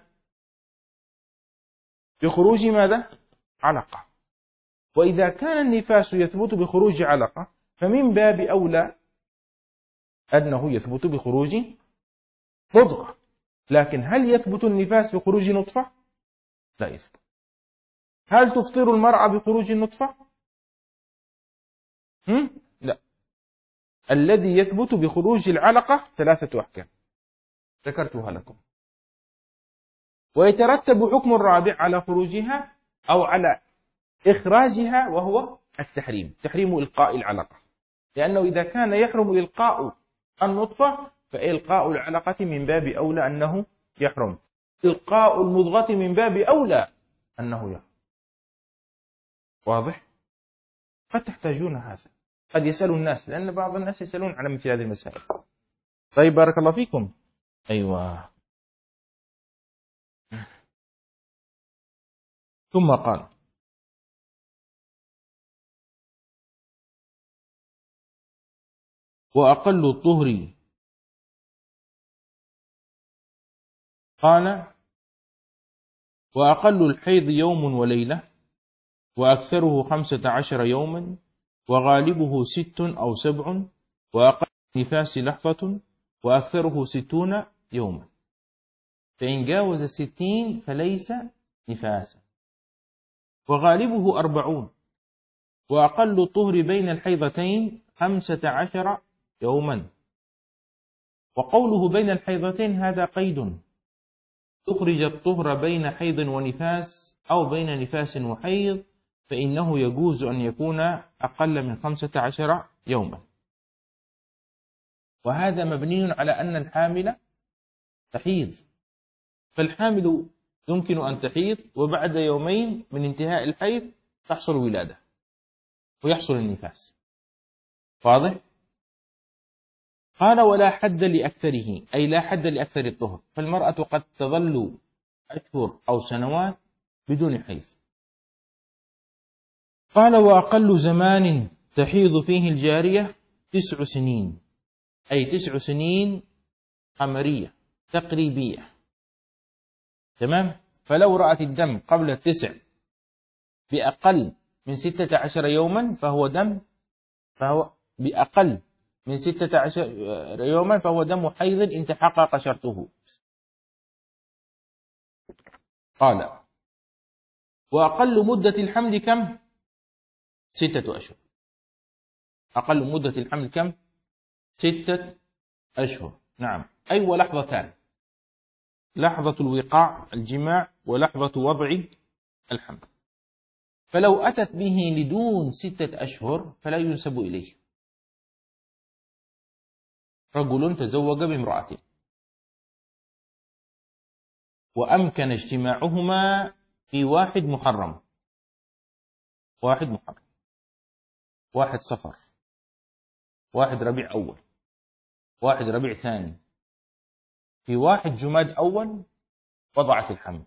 بخروج ماذا؟ علقة. وإذا كان النفاس يثبت بخروج علقة فمن باب أولى أنه يثبت بخروج مضغة. لكن هل يثبت النفاس بخروج نطفة؟ لا يثبت. هل تفطر المرأة بخروج النطفة؟ لا. الذي يثبت بخروج العلقة 3 أحكام ذكرتها لكم، ويترتب حكم الرابع على خروجها أو على إخراجها، وهو التحريم، تحريم إلقاء العلقة. لأنه إذا كان يحرم إلقاء النطفة فإلقاء العلقة من باب أولى أنه يحرم، إلقاء المضغة من باب أولى أنه يحرم. واضح؟ قد تحتاجون هذا، قد يسأل الناس، لأن بعض الناس يسألون على مثل هذه المسائل. طيب بارك الله فيكم. أيوة. ثم قال: وأقل الطهر، قال: وأقل الحيض يوم وليلة، وأكثره 15 يوما، وغالبه 6 أو 7، وأقل النفاس لحظة، وأكثره 60 يوما. فإن جاوز 60 فليس نفاسا، وغالبه 40، وأقل الطهر بين الحيضتين 15 يوما. وقوله بين الحيضتين هذا قيد، تخرج الطهر بين حيض ونفاس أو بين نفاس وحيض، فإنه يجوز أن يكون أقل من 15 يوما. وهذا مبني على أن الحامل تحيض، فالحامل يمكن أن تحيض وبعد يومين من انتهاء الحيض تحصل ولادة ويحصل النفاس. واضح؟ قال: ولا حد لأكثره، أي لا حد لأكثر الطهر، فالمرأة قد تظل أشهر أو سنوات بدون حيض. قال: وأقل زمان تحيض فيه الجارية 9 سنين، أي 9 سنين قمرية تقريبية. تمام؟ فلو رأت الدم قبل 9 بأقل من 16 يوما فهو بأقل من 16 يوما فهو دم حيض إن تحقق شرطه. قال: وأقل مدة الحمل كم؟ 6 أشهر. أقل مدة الحمل كم؟ 6 أشهر. نعم. أي ولحظتان، لحظة الوقاع الجماع ولحظة وضع الحمل. فلو أتت به لدون 6 أشهر فلا ينسب إليه. رجل تزوج بامرأة وأمكن اجتماعهما في واحد محرم، واحد صفر، واحد ربيع أول، 1 ربيع ثاني، في 1 جماد أول وضعت الحمل.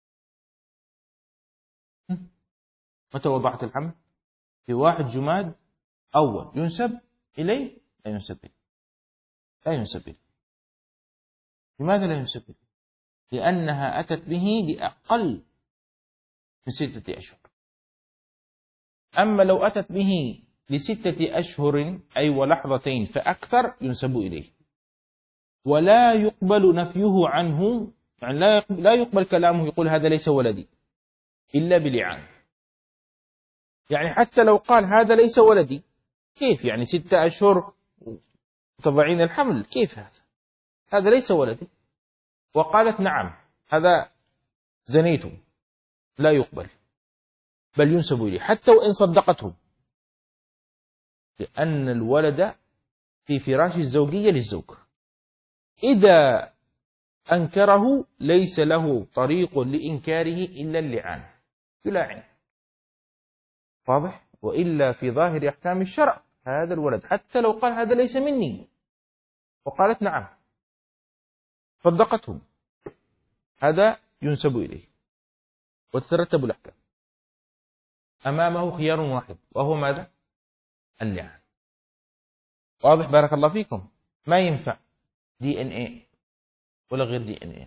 متى وضعت الحمل؟ في 1 جماد أول. ينسب إليه؟ لا ينسب إليه. لا ينسب إليه. لماذا لا ينسب إليه؟ لأنها أتت به لأقل من 6 أشهر. أما لو أتت به ل6 أشهر أي ولحظتين فأكثر ينسب إليه، ولا يقبل نفيه عنه، يعني لا يقبل كلامه يقول هذا ليس ولدي إلا بلعان. يعني حتى لو قال هذا ليس ولدي، كيف يعني 6 أشهر تضعين الحمل، كيف هذا ليس ولدي، وقالت نعم هذا زنيته، لا يقبل، بل ينسب إليه حتى وإن صدقته، لأن الولد في فراش الزوجية للزوج. إذا أنكره ليس له طريق لإنكاره إلا اللعان، يلاعن. واضح؟ وإلا في ظاهر أحكام الشرع هذا الولد حتى لو قال هذا ليس مني وقالت نعم صدقته، هذا ينسب إليه وتترتب الأحكام. أمامه خيار واحد وهو ماذا؟ اللعان. واضح؟ بارك الله فيكم. ما ينفع DNA ولا غير DNA،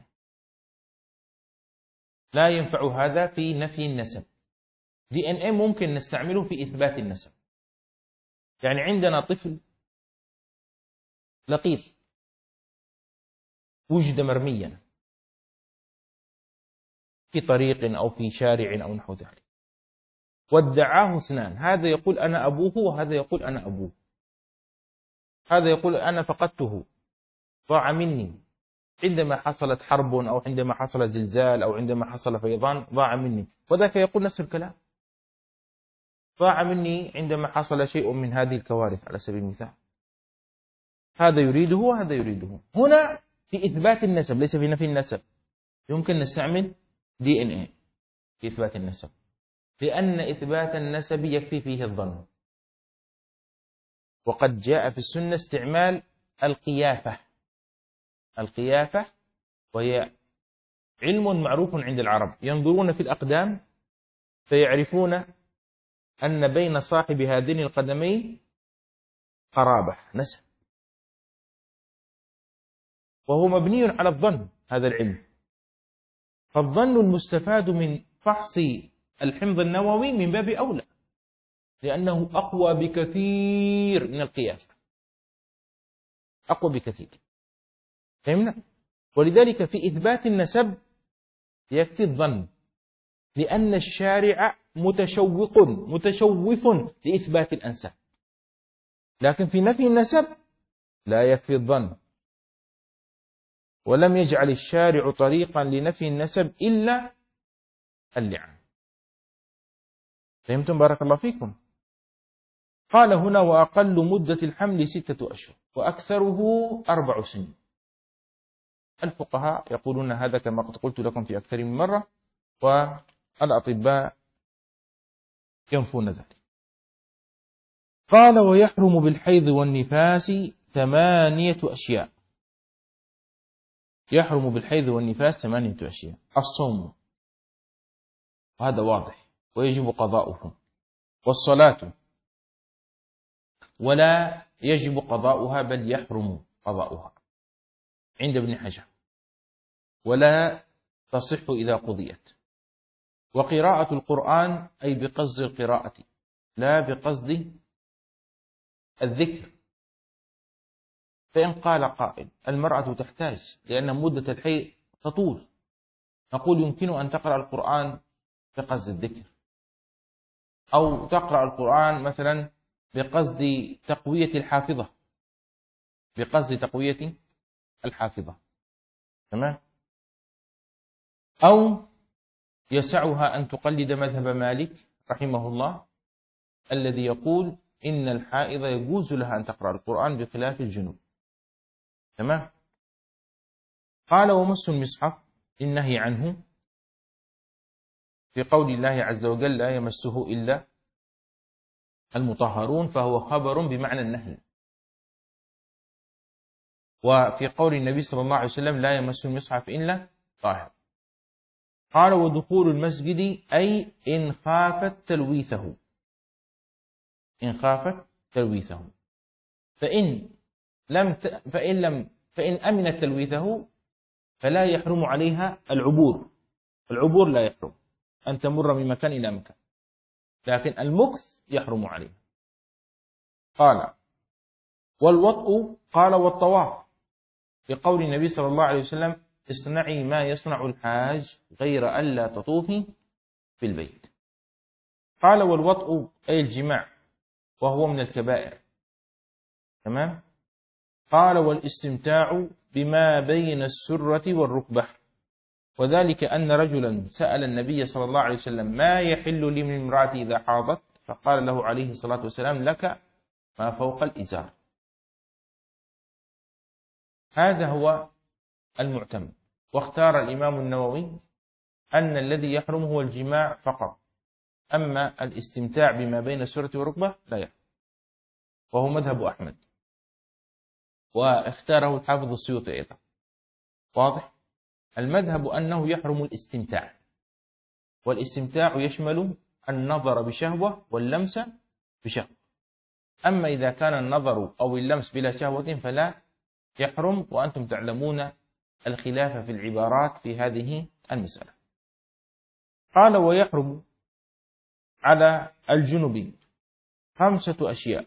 لا ينفع هذا في نفي النسب. DNA ممكن نستعمله في إثبات النسب. يعني عندنا طفل لقيط وجد مرميا في طريق أو في شارع أو نحو ذلك، وادعاه 2، هذا يقول أنا أبوه وهذا يقول أنا أبوه، هذا يقول أنا فقدته، ضاع مني عندما حصلت حرب أو عندما حصل زلزال أو عندما حصل فيضان، ضاع مني، وذاك يقول نفس الكلام، ضاع مني عندما حصل شيء من هذه الكوارث على سبيل المثال. هذا يريده وهذا يريده. هنا في إثبات النسب ليس في نفي النسب، يمكن نستعمل DNA في إثبات النسب، لأن إثبات النسب يكفي فيه الظن. وقد جاء في السنة استعمال القيافة. القيافة وهي علم معروف عند العرب، ينظرون في الأقدام فيعرفون أن بين صاحب هذين القدمين قرابة نسب، وهو مبني على الظن هذا العلم. فالظن المستفاد من فحص الحمض النووي من باب أولى، لأنه أقوى بكثير من القياس، أقوى بكثير. فهمنا؟ ولذلك في إثبات النسب يكفي الظن، لأن الشارع متشوف لإثبات الأنساب. لكن في نفي النسب لا يكفي الظن، ولم يجعل الشارع طريقا لنفي النسب إلا اللعان. فهمتم؟ بارك الله فيكم. قال هنا وأقل مدة الحمل 6 أشهر وأكثره 4 سنين. الفقهاء يقولون هذا كما قد قلت لكم في أكثر من مرة، والأطباء ينفون ذلك. قال ويحرم بالحيض والنفاس 8 أشياء. يحرم بالحيض والنفاس 8 أشياء. الصوم، وهذا واضح ويجب قضاؤه، والصلاة ولا يجب قضاؤها بل يحرم قضاؤها عند ابن حجر، ولا تصح إذا قضيت. وقراءة القرآن أي بقصد القراءة لا بقصد الذكر. فإن قال قائل المرأة تحتاج لأن مدة الحيض تطول، نقول يمكن أن تقرأ القرآن بقصد الذكر، أو تقرأ القرآن مثلا بقصد تقوية الحافظة، بقصد تقوية الحافظة، تمام؟ أو يسعها أن تقلد مذهب مالك رحمه الله الذي يقول إن الحائض يجوز لها أن تقرأ القرآن بخلاف الجنوب، تمام؟ قال ومس المصحف النهي عنه في قول الله عز وجل لا يمسه إلا المطهرون، فهو خبر بمعنى النهي. وفي قول النبي صلى الله عليه وسلم لا يمس المصحف إلا طاهر. قال ودخول المسجد أي إن خافت تلويثه، إن خافت تلويثه، فإن أمنت تلويثه فلا يحرم عليها العبور، العبور لا يحرم أن تمر من مكان إلى مكان، لكن المكث يحرم عليها. قال والوطء، قال والطواف، بقول النبي صلى الله عليه وسلم اصنعي ما يصنع الحاج غير ألا تطوفي في البيت. قال والوطء أي الجماع، وهو من الكبائر. تمام. قال والاستمتاع بما بين السرة والركبة، وذلك أن رجلا سأل النبي صلى الله عليه وسلم ما يحل لي من امرأتي إذا حاضت، فقال له عليه الصلاة والسلام لك ما فوق الإزار. هذا هو المعتمد. واختار الإمام النووي أن الذي يحرم هو الجماع فقط، أما الاستمتاع بما بين السرة والركبة لا يحرم، وهو مذهب أحمد، واختاره الحافظ السيوطي أيضا. واضح؟ المذهب أنه يحرم الاستمتاع، والاستمتاع يشمل النظر بشهوة واللمس بشهوة. أما إذا كان النظر أو اللمس بلا شهوة فلا يحرم، وأنتم تعلمون الخلاف في العبارات في هذه المسألة. قال ويحرم على الجنب 5 أشياء.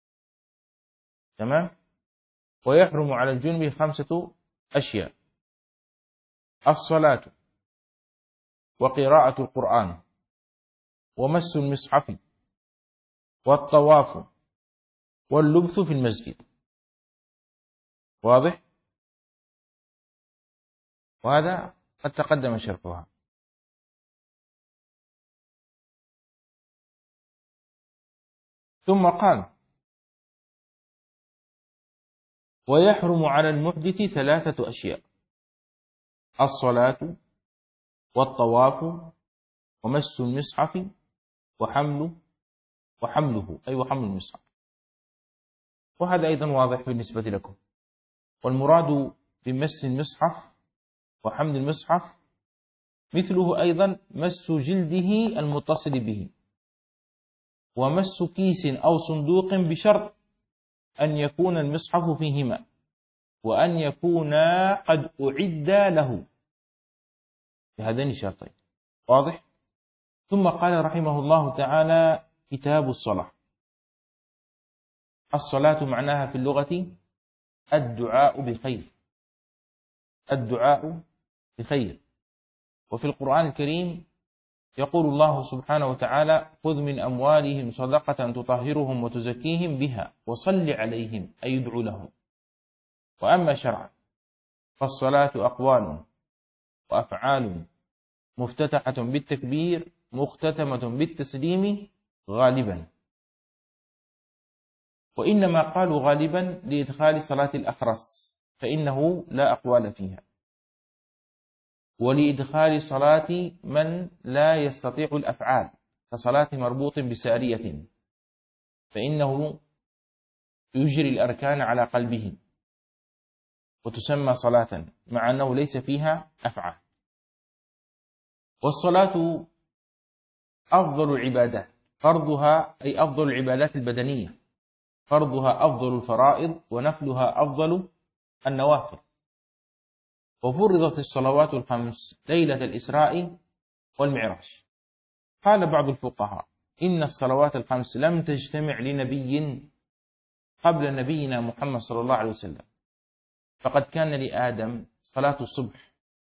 تمام. ويحرم على الجنب 5 أشياء: الصلاة، وقراءة القرآن، ومس المصحف، والطواف، واللبث في المسجد. واضح؟ وهذا قد تقدم شرحها. ثم قال ويحرم على المحدث 3 أشياء: الصلاة، والطواف، ومس المصحف، وحمله أي وحمل المصحف. وهذا أيضا واضح بالنسبة لكم. والمراد بمس المصحف وحمل المصحف مثله أيضا مس جلده المتصل به، ومس كيس أو صندوق بشرط أن يكون المصحف فيهما، وأن يكونا قد أعد له، بهذين الشرطين. واضح؟ ثم قال رحمه الله تعالى كتاب الصلاة. الصلاة معناها في اللغة الدعاء بخير، الدعاء بخير. وفي القرآن الكريم يقول الله سبحانه وتعالى خذ من أموالهم صدقة تطهرهم وتزكيهم بها وصل عليهم، أي يدعو لهم. وأما شرعا فالصلاة أقوال وأفعال مفتتحة بالتكبير مختتمة بالتسليم غالبا. وإنما قالوا غالبا لإدخال صلاة الأخرس فإنه لا أقوال فيها، ولإدخال صلاة من لا يستطيع الأفعال كصلاة مربوط بسارية فإنه يجري الأركان على قلبه وتسمى صلاة مع أنه ليس فيها أفعال. والصلاة أفضل العبادات، فرضها أي أفضل العبادات البدنية، فرضها أفضل الفرائض، ونفلها أفضل النوافل. وفرضت الصلوات الخمس ليلة الإسراء والمعراج. قال بعض الفقهاء إن الصلوات الخمس لم تجتمع لنبي قبل نبينا محمد صلى الله عليه وسلم، فقد كان لآدم صلاة الصبح،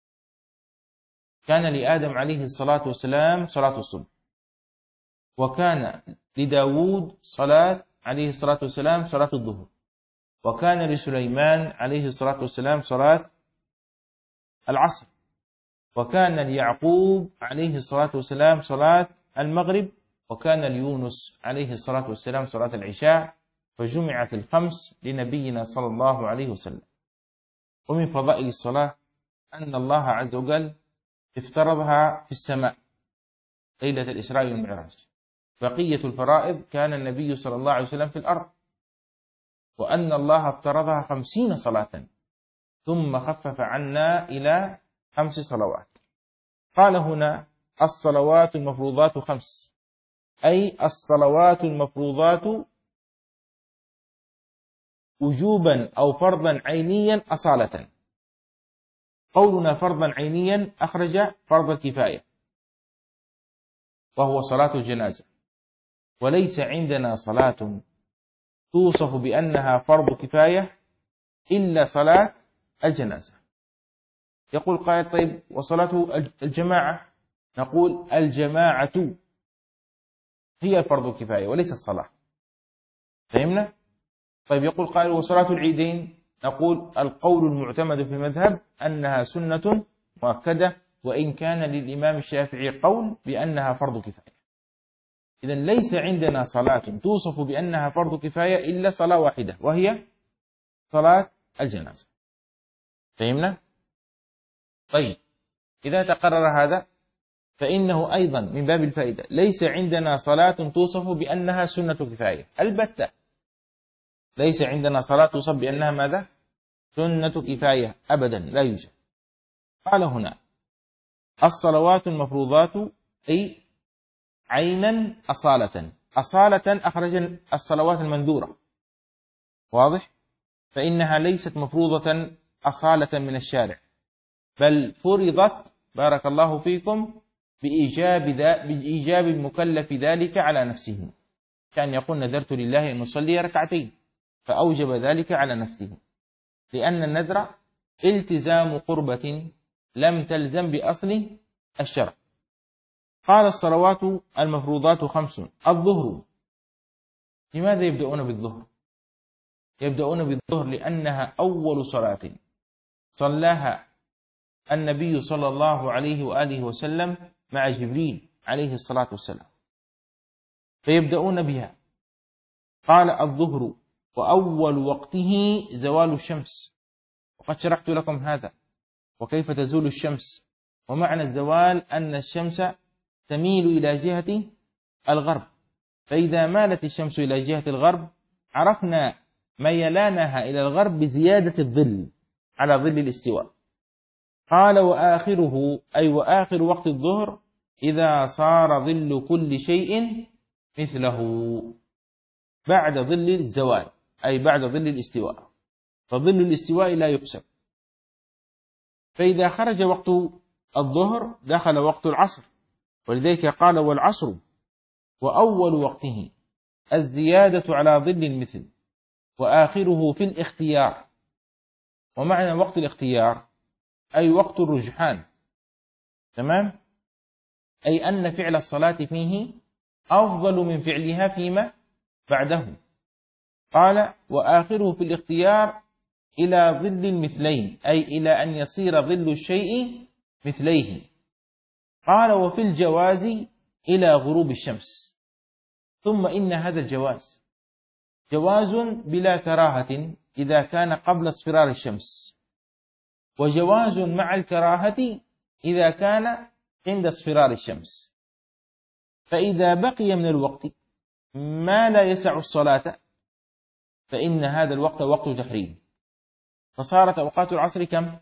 كان لآدم عليه الصلاة والسلام صلاة الصبح، وكان لداود صلاة عليه الصلاة والسلام صلاة الظهر، وكان لسليمان عليه الصلاة والسلام صلاة العصر، وكان ليعقوب عليه الصلاة والسلام صلاة المغرب، وكان ليونس عليه الصلاة والسلام صلاة العشاء، فجمعت الخمس لنبينا صلى الله عليه وسلم. ومن فضائل الصلاة أن الله عز وجل افترضها في السماء ليلة الإسراء والمعراج. بقية الفرائض كان النبي صلى الله عليه وسلم في الأرض، وأن الله افترضها 50 صلاة ثم خفف عنا إلى 5 صلوات. قال هنا الصلوات المفروضات 5، أي الصلوات المفروضات وجوبا أو فرضا عينيا أصالة. قولنا فرضا عينيا أخرج فرض الكفاية وهو صلاة الجنازة، وليس عندنا صلاة توصف بأنها فرض كفاية إلا صلاة الجنازة. يقول قائل طيب وصلاة الجماعة؟ نقول الجماعة هي فرض الكفاية وليس الصلاة. فهمنا؟ طيب يقول قائل وصلاة العيدين؟ نقول القول المعتمد في المذهب أنها سنة مؤكدة، وإن كان للإمام الشافعي قول بأنها فرض كفاية. إذن ليس عندنا صلاة توصف بأنها فرض كفاية إلا صلاة واحدة، وهي صلاة الجنازة. فهمنا؟ طيب إذا تقرر هذا فإنه أيضا من باب الفائدة ليس عندنا صلاة توصف بأنها سنة كفاية البتة. ليس عندنا صلاة توصف بأنها ماذا؟ سنة كفاية أبدا، لا يوجد. قال هنا الصلوات المفروضات أي عينا أصالة. أصالة أخرج الصلوات المنذورة، واضح؟ فإنها ليست مفروضة أصالة من الشارع، بل فرضت بارك الله فيكم بإيجاب المكلف ذلك على نفسه، كان يقول نذرت لله أن أصلي ركعتين فأوجب ذلك على نفسه، لأن النذر التزام قربة لم تلزم بأصل الشرع. قال الصلوات المفروضات 5. الظهر. لماذا يبدأون بالظهر؟ يبدأون بالظهر لأنها أول صلاة صلاها النبي صلى الله عليه وآله وسلم مع جبريل عليه الصلاة والسلام، فيبدأون بها. قال الظهر وأول وقته زوال الشمس، وقد شرحت لكم هذا وكيف تزول الشمس، ومعنى الزوال أن الشمس تميل إلى جهة الغرب، فإذا مالت الشمس إلى جهة الغرب عرفنا ميلانها إلى الغرب بزيادة الظل على ظل الاستواء. قال وآخره أي وآخر وقت الظهر إذا صار ظل كل شيء مثله، بعد ظل الزوال أي بعد ظل الاستواء، فظل الاستواء لا يحسب. فإذا خرج وقت الظهر دخل وقت العصر، ولذلك قال والعصر وأول وقته الزيادة على ظل المثل وآخره في الاختيار. ومعنى وقت الاختيار أي وقت الرجحان، تمام؟ أي أن فعل الصلاة فيه أفضل من فعلها فيما بعده. قال وآخره في الاختيار إلى ظل المثلين أي إلى أن يصير ظل الشيء مثليه. قال وفي الجواز إلى غروب الشمس. ثم إن هذا الجواز جواز بلا كراهة إذا كان قبل اصفرار الشمس، وجواز مع الكراهة إذا كان عند اصفرار الشمس. فإذا بقي من الوقت ما لا يسع الصلاة فإن هذا الوقت وقت تحريم. فصارت أوقات العصر كم؟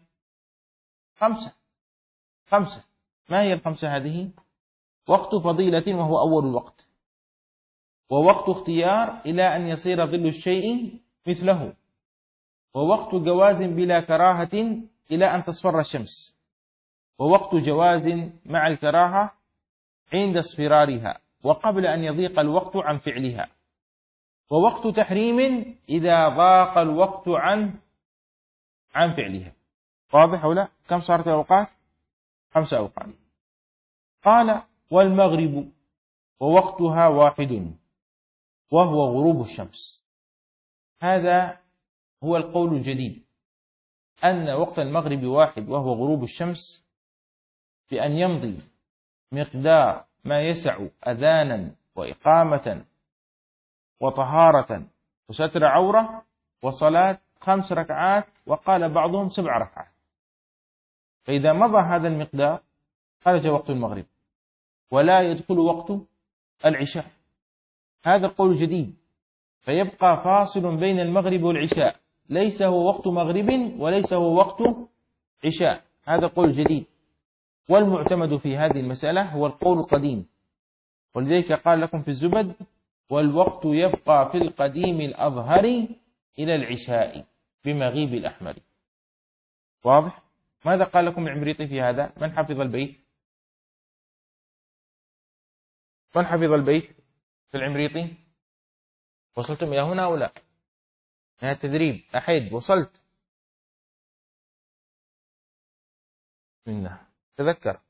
5. ما هي 5 هذه؟ وقت فضيلة وهو أول الوقت، ووقت اختيار إلى أن يصير ظل الشيء مثله، ووقت جواز بلا كراهة إلى أن تصفر الشمس، ووقت جواز مع الكراهة عند اصفرارها وقبل أن يضيق الوقت عن فعلها، ووقت تحريم إذا ضاق الوقت عن فعلها. واضح ولا؟ كم صارت الأوقات؟ 5 أوقات. قال والمغرب ووقتها واحد وهو غروب الشمس. هذا هو القول الجديد، أن وقت المغرب واحد وهو غروب الشمس، بأن يمضي مقدار ما يسع أذانا وإقامة وطهارة وستر عورة وصلاة 5 ركعات، وقال بعضهم 7 ركعات. فإذا مضى هذا المقدار خرج وقت المغرب ولا يدخل وقت العشاء. هذا القول جديد، فيبقى فاصل بين المغرب والعشاء، ليس هو وقت مغرب وليس هو وقت عشاء. هذا قول جديد، والمعتمد في هذه المسألة هو القول القديم، ولذلك قال لكم في الزبد: والوقت يبقى في القديم الأظهر إلى العشاء بمغيب الأحمر. واضح؟ ماذا قال لكم العمريطي في هذا؟ من حفظ البيت؟ من حفظ البيت في العمريطي؟ وصلتم إلى هنا أو لا؟ نهاية التدريب أحد وصلت؟ منه تذكر.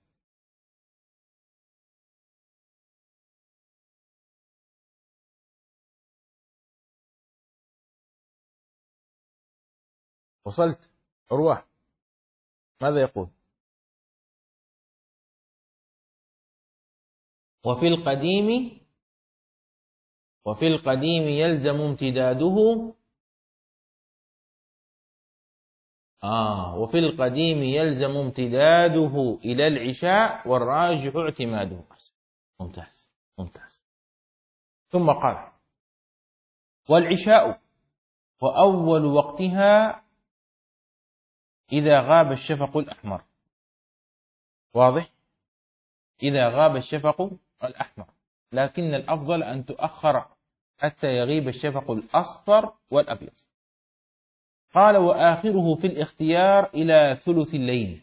وصلت؟ أروح ماذا يقول؟ وفي القديم يلزم امتداده. وفي القديم يلزم امتداده إلى العشاء والراجح اعتماده. ممتاز ممتاز. ثم قال: والعشاء وأول وقتها إذا غاب الشفق الأحمر. واضح؟ إذا غاب الشفق الأحمر، لكن الأفضل أن تؤخر حتى يغيب الشفق الأصفر والأبيض. قال: وآخره في الاختيار إلى ثلث الليل.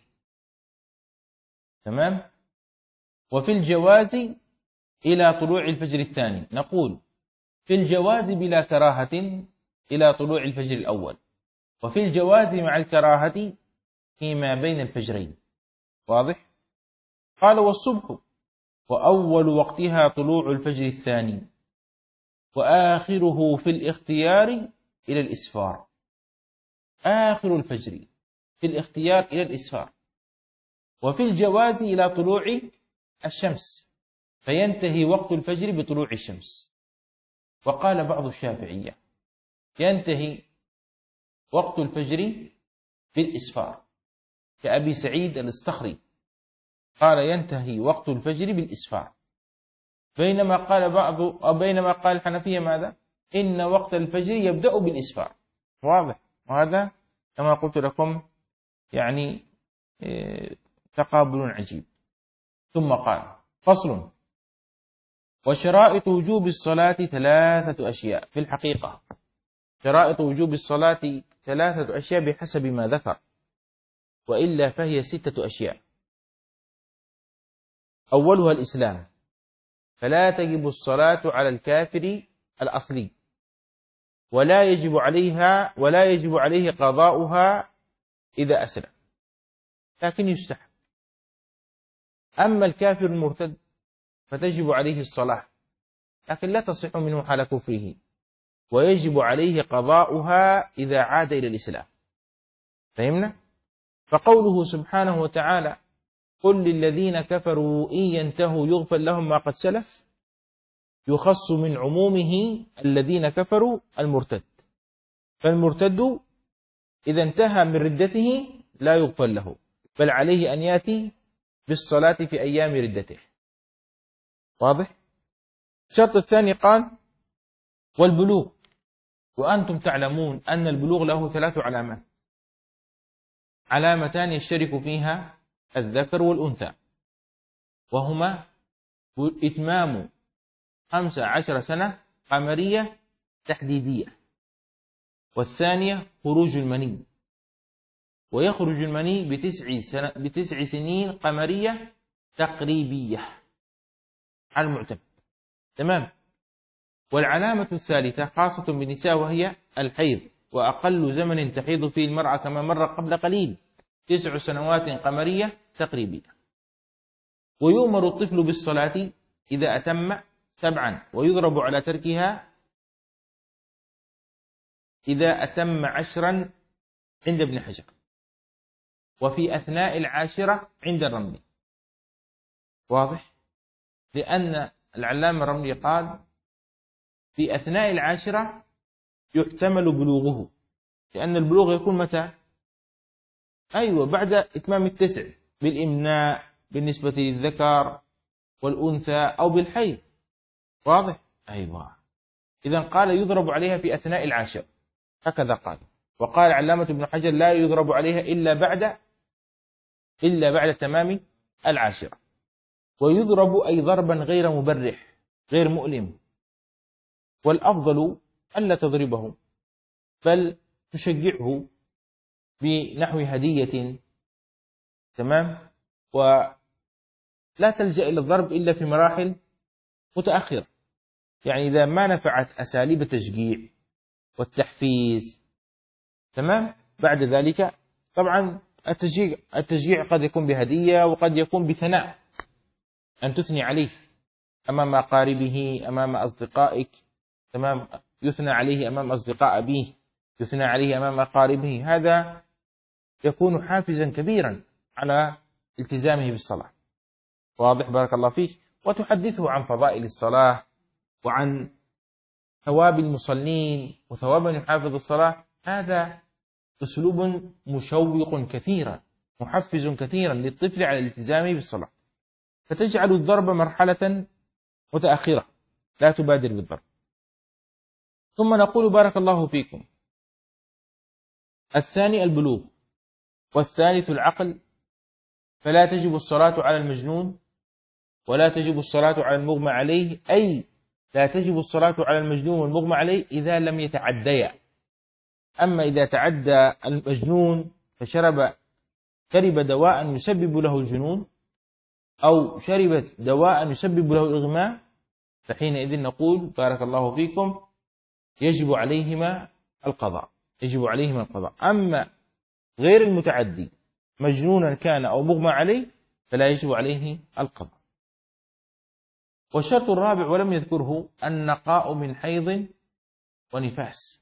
تمام؟ وفي الجواز إلى طلوع الفجر الثاني. نقول في الجواز بلا كراهة إلى طلوع الفجر الأول، وفي الجواز مع الكراهة فيما بين الفجرين. واضح؟ قال: والصبح وأول وقتها طلوع الفجر الثاني، وآخره في الاختيار إلى الإسفار. آخر الفجر في الاختيار إلى الإسفار، وفي الجواز إلى طلوع الشمس، فينتهي وقت الفجر بطلوع الشمس. وقال بعض الشافعية: ينتهي وقت الفجر بالإسفار، كأبي سعيد الاسطخري قال: ينتهي وقت الفجر بالإسفار. بينما قال الحنفية ماذا؟ إن وقت الفجر يبدأ بالإسفار. واضح؟ وهذا كما قلت لكم يعني تقابل عجيب. ثم قال: فصل: وشرائط وجوب الصلاة 3 أشياء. في الحقيقة شرائط وجوب الصلاة 3 أشياء بحسب ما ذكر، وإلا فهي 6 أشياء. أولها الإسلام، فلا تجب الصلاة على الكافر الأصلي، ولا يجب عليه قضاؤها إذا أسلم، لكن يستحب. أما الكافر المرتد فتجب عليه الصلاة، لكن لا تصح منه حال كفره، ويجب عليه قضاؤها إذا عاد إلى الإسلام. فهمنا؟ فقوله سبحانه وتعالى: قل للذين كفروا إن ينتهوا يغفر لهم ما قد سلف، يخص من عمومه الذين كفروا المرتد. فالمرتد إذا انتهى من ردته لا يغفر له، بل عليه أن يأتي بالصلاة في أيام ردته. واضح؟ الشرط الثاني قال: والبلوغ، وأنتم تعلمون أن البلوغ له 3 علامات، علامتان يشترك فيها الذكر والأنثى، وهما إتمام 15 سنة قمرية تحديدية، والثانية خروج المني، ويخرج المني ب9 سنين قمرية تقريبية على المعتمد. تمام؟ والعلامة الثالثة خاصة بالنساء، وهي الحيض، وأقل زمن تحيض فيه المرأة كما مر قبل قليل 9 سنوات قمرية تقريبية. ويؤمر الطفل بالصلاة إذا أتم 7، ويضرب على تركها إذا أتم 10 عند ابن حجر، وفي أثناء 10 عند الرملي. واضح؟ لأن العلامة الرملي قال في أثناء 10 يحتمل بلوغه، لأن البلوغ يكون متى؟ أيوة، بعد إتمام 9 بالإمناء بالنسبة للذكر والأنثى أو بالحيض. واضح؟ أيوة. إذن قال يضرب عليها في أثناء العاشر، هكذا قال. وقال علامة ابن حجر لا يضرب عليها إلا بعد تمام العاشرة. ويضرب أي ضربا غير مبرح غير مؤلم، والأفضل ألا تضربه، بل تشجعه بنحو هدية، تمام، ولا تلجأ إلى الضرب إلا في مراحل متأخرة. يعني إذا ما نفعت أساليب التشجيع والتحفيز، تمام، بعد ذلك طبعا التشجيع قد يكون بهدية وقد يكون بثناء، أن تثني عليه أمام أقاربه، أمام أصدقائك، تمام، يثنى عليه أمام أصدقاء أبيه، يثنى عليه أمام أقاربه، هذا يكون حافزا كبيرا على التزامه بالصلاة. واضح؟ بارك الله فيك. وتحدثه عن فضائل الصلاة وعن ثواب المصلين وثواب من يحافظ الصلاة. هذا أسلوب مشوق كثيرا، محفز كثيرا للطفل على الالتزام بالصلاة. فتجعل الضرب مرحلة متأخرة، لا تبادر بالضرب. ثم نقول بارك الله فيكم: الثاني البلوغ، والثالث العقل، فلا تجب الصلاة على المجنون، ولا تجب الصلاة على المغمى عليه، أي لا تجب الصلاة على المجنون والمغمى عليه إذا لم يتعديا. أما إذا تعدى المجنون فشرب دواء يسبب له الجنون، أو شربت دواء يسبب له الإغماء، فحينئذ نقول بارك الله فيكم يجب عليهما القضاء، يجب عليهما القضاء. أما غير المتعدي مجنونا كان أو مغمى عليه فلا يجب عليه القضاء. والشرط الرابع ولم يذكره النقاء من حيض ونفاس،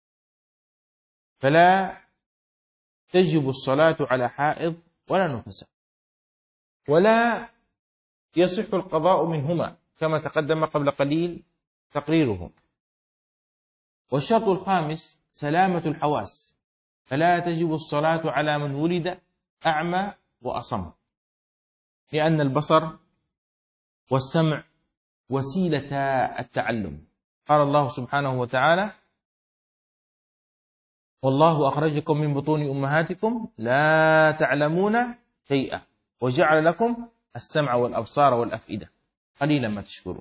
فلا تجب الصلاة على حائض ولا نفساء، ولا يصح القضاء منهما كما تقدم قبل قليل تقريره. والشرط الخامس سلامة الحواس، فلا تجب الصلاة على من ولد أعمى وأصم، لأن البصر والسمع وسيلة التعلم. قال الله سبحانه وتعالى: والله أخرجكم من بطون أمهاتكم لا تعلمون شيئا وجعل لكم السمع والأبصار والأفئدة قليلا ما تشكرون.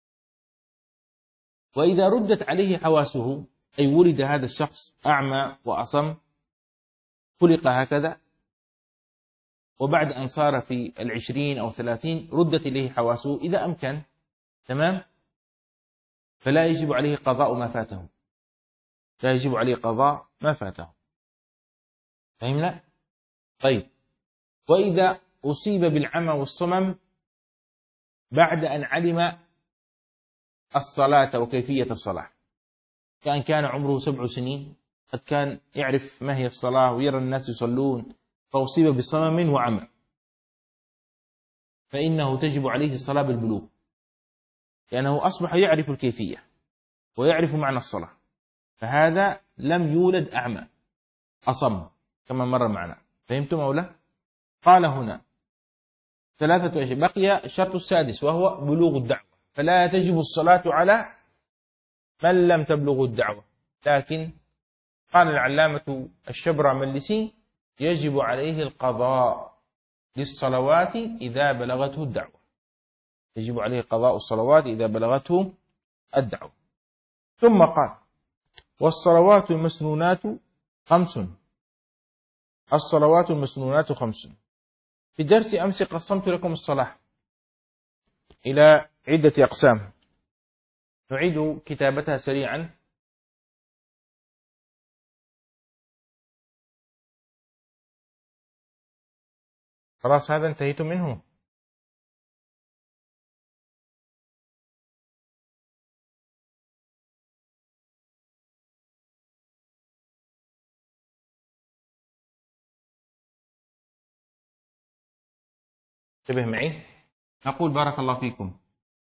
وإذا ردت عليه حواسه، أي ولد هذا الشخص أعمى وأصم، خلق هكذا، وبعد أن صار في 20 أو 30 ردت إليه حواسه إذا أمكن، تمام، فلا يجب عليه قضاء ما فاته، لا يجب عليه قضاء ما فاته. فهمنا؟ طيب. وإذا أصيب بالعمى والصمم بعد أن علم الصلاة وكيفية الصلاة، كان عمره 7 سنين، قد كان يعرف ما هي الصلاة ويرى الناس يصلون، فأصيب بصمم وعمى، فإنه تجب عليه الصلاة بالبلوغ، لأنه أصبح يعرف الكيفية ويعرف معنى الصلاة، فهذا لم يولد أعمى أصم كما مر معنا. فهمتم أو لا؟ قال هنا 3 أشياء، بقي الشرط السادس وهو بلوغ الدعوة، فلا تجب الصلاة على من لم تبلغ الدعوة، لكن قال العلامة الشبرملسي يجب عليه القضاء للصلوات إذا بلغته الدعوة، يجب عليه قضاء الصلوات إذا بلغته الدعوة. ثم قال: والصلوات المسنونات 5. الصلوات المسنونات 5. في درس أمس قسمت لكم الصلاة إلى عدة أقسام، نعيد كتابتها سريعا. خلاص هذا انتهيتم منه. انتبه معي. نقول بارك الله فيكم: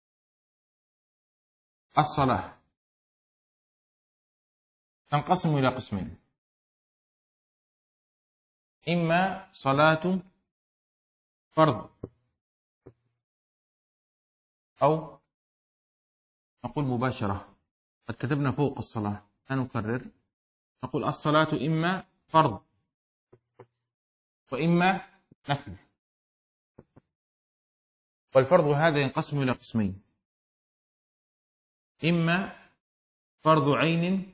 الصلاة تنقسم إلى قسمين: إما صلاة فرض، أو نقول مباشرة، قد كتبنا فوق الصلاة، سنكرر نقول الصلاة إما فرض وإما نفل، والفرض هذا ينقسم إلى قسمين: إما فرض عين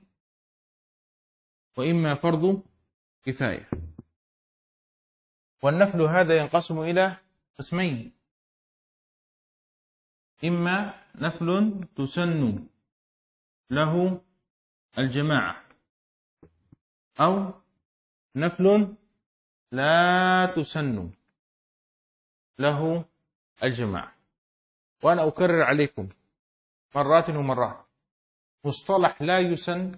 وإما فرض كفاية. والنفل هذا ينقسم إلى قسمين: إما نفل تسن له الجماعة، أو نفل لا تسن له الجماعة. وأنا أكرر عليكم مرات ومرات، مصطلح لا يسن،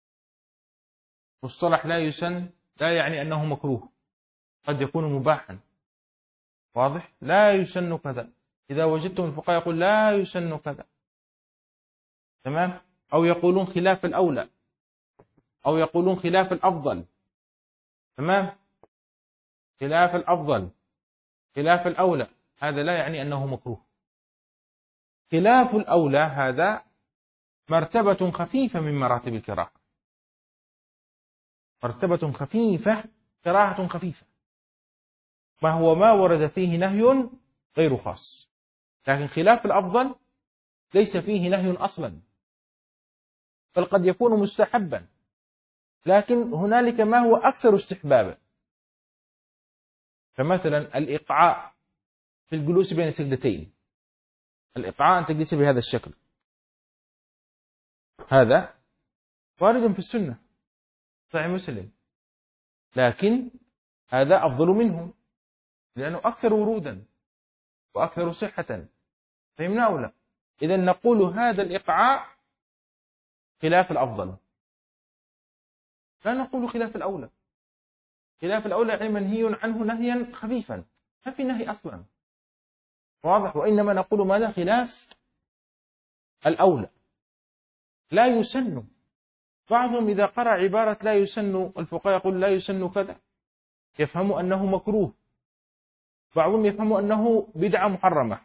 مصطلح لا يسن لا يعني أنه مكروه، قد يكون مباحا. واضح؟ لا يسن كذا، إذا وجدتم الفقهاء يقول لا يسن كذا، تمام؟ أو يقولون خلاف الأولى، أو يقولون خلاف الأفضل، تمام؟ خلاف الأفضل، خلاف الأولى، هذا لا يعني أنه مكروه. خلاف الأولى هذا مرتبة خفيفة من مراتب الكراهة، مرتبة خفيفة، كراهة خفيفة، ما هو ما ورد فيه نهي غير خاص. لكن خلاف الأفضل ليس فيه نهي أصلا، بل قد يكون مستحبا، لكن هنالك ما هو أكثر استحبابا. فمثلا الإقعاء في الجلوس بين السجدتين، الإقعاء أن تجلس بهذا الشكل، هذا وارد في السنة صحيح مسلم، لكن هذا أفضل منه لأنه أكثر ورودا وأكثر صحة. فهمنا أو لا؟ إذن نقول هذا الإقعاء خلاف الأفضل، لا نقول خلاف الأولى. خلاف الأولى يعني منهي عنه نهيا خفيفا، ما في نهي أصلا، واضح؟ وإنما نقول ماذا؟ خلاف الأولى. لا يسن، بعضهم إذا قرأ عبارة لا يسن، الفقهاء يقول لا يسن كذا، يفهم أنه مكروه، بعضهم يفهم أنه بدعة محرمة.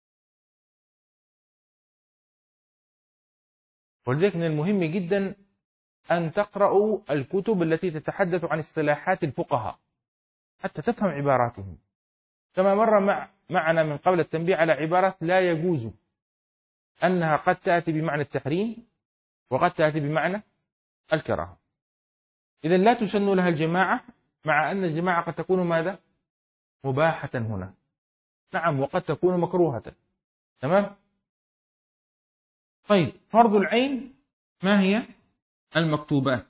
ولذلك من المهم جدا أن تقرأوا الكتب التي تتحدث عن اصطلاحات الفقهاء حتى تفهم عباراتهم. كما مر معنا من قبل التنبيه على عبارة لا يجوز، أنها قد تأتي بمعنى التحريم وقد تأتي بمعنى الكراهة. إذا لا تسن لها الجماعة، مع أن الجماعة قد تكون ماذا؟ مباحة هنا، نعم، وقد تكون مكروهة، تمام؟ طيب، فرض العين ما هي؟ المكتوبات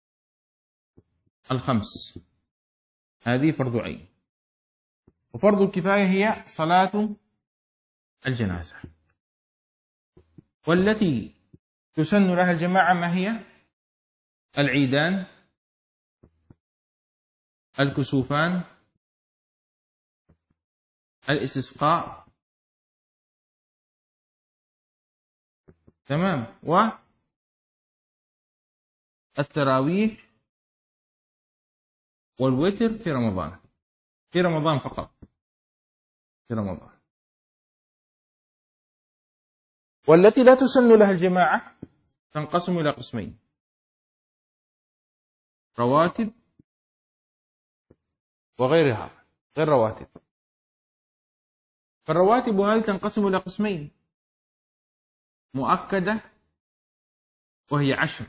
الخمس، هذه فرض عين. وفرض الكفاية هي صلاة الجنازة. والتي تسن لها الجماعة ما هي؟ العيدان، الكسوفان، الاستسقاء، تمام، والتراويح والوتر في رمضان، في رمضان فقط، في رمضان. والتي لا تسن لها الجماعة تنقسم إلى قسمين: رواتب وغيرها، غير رواتب. فالرواتب هذه تنقسم إلى قسمين: مؤكدة وهي 10،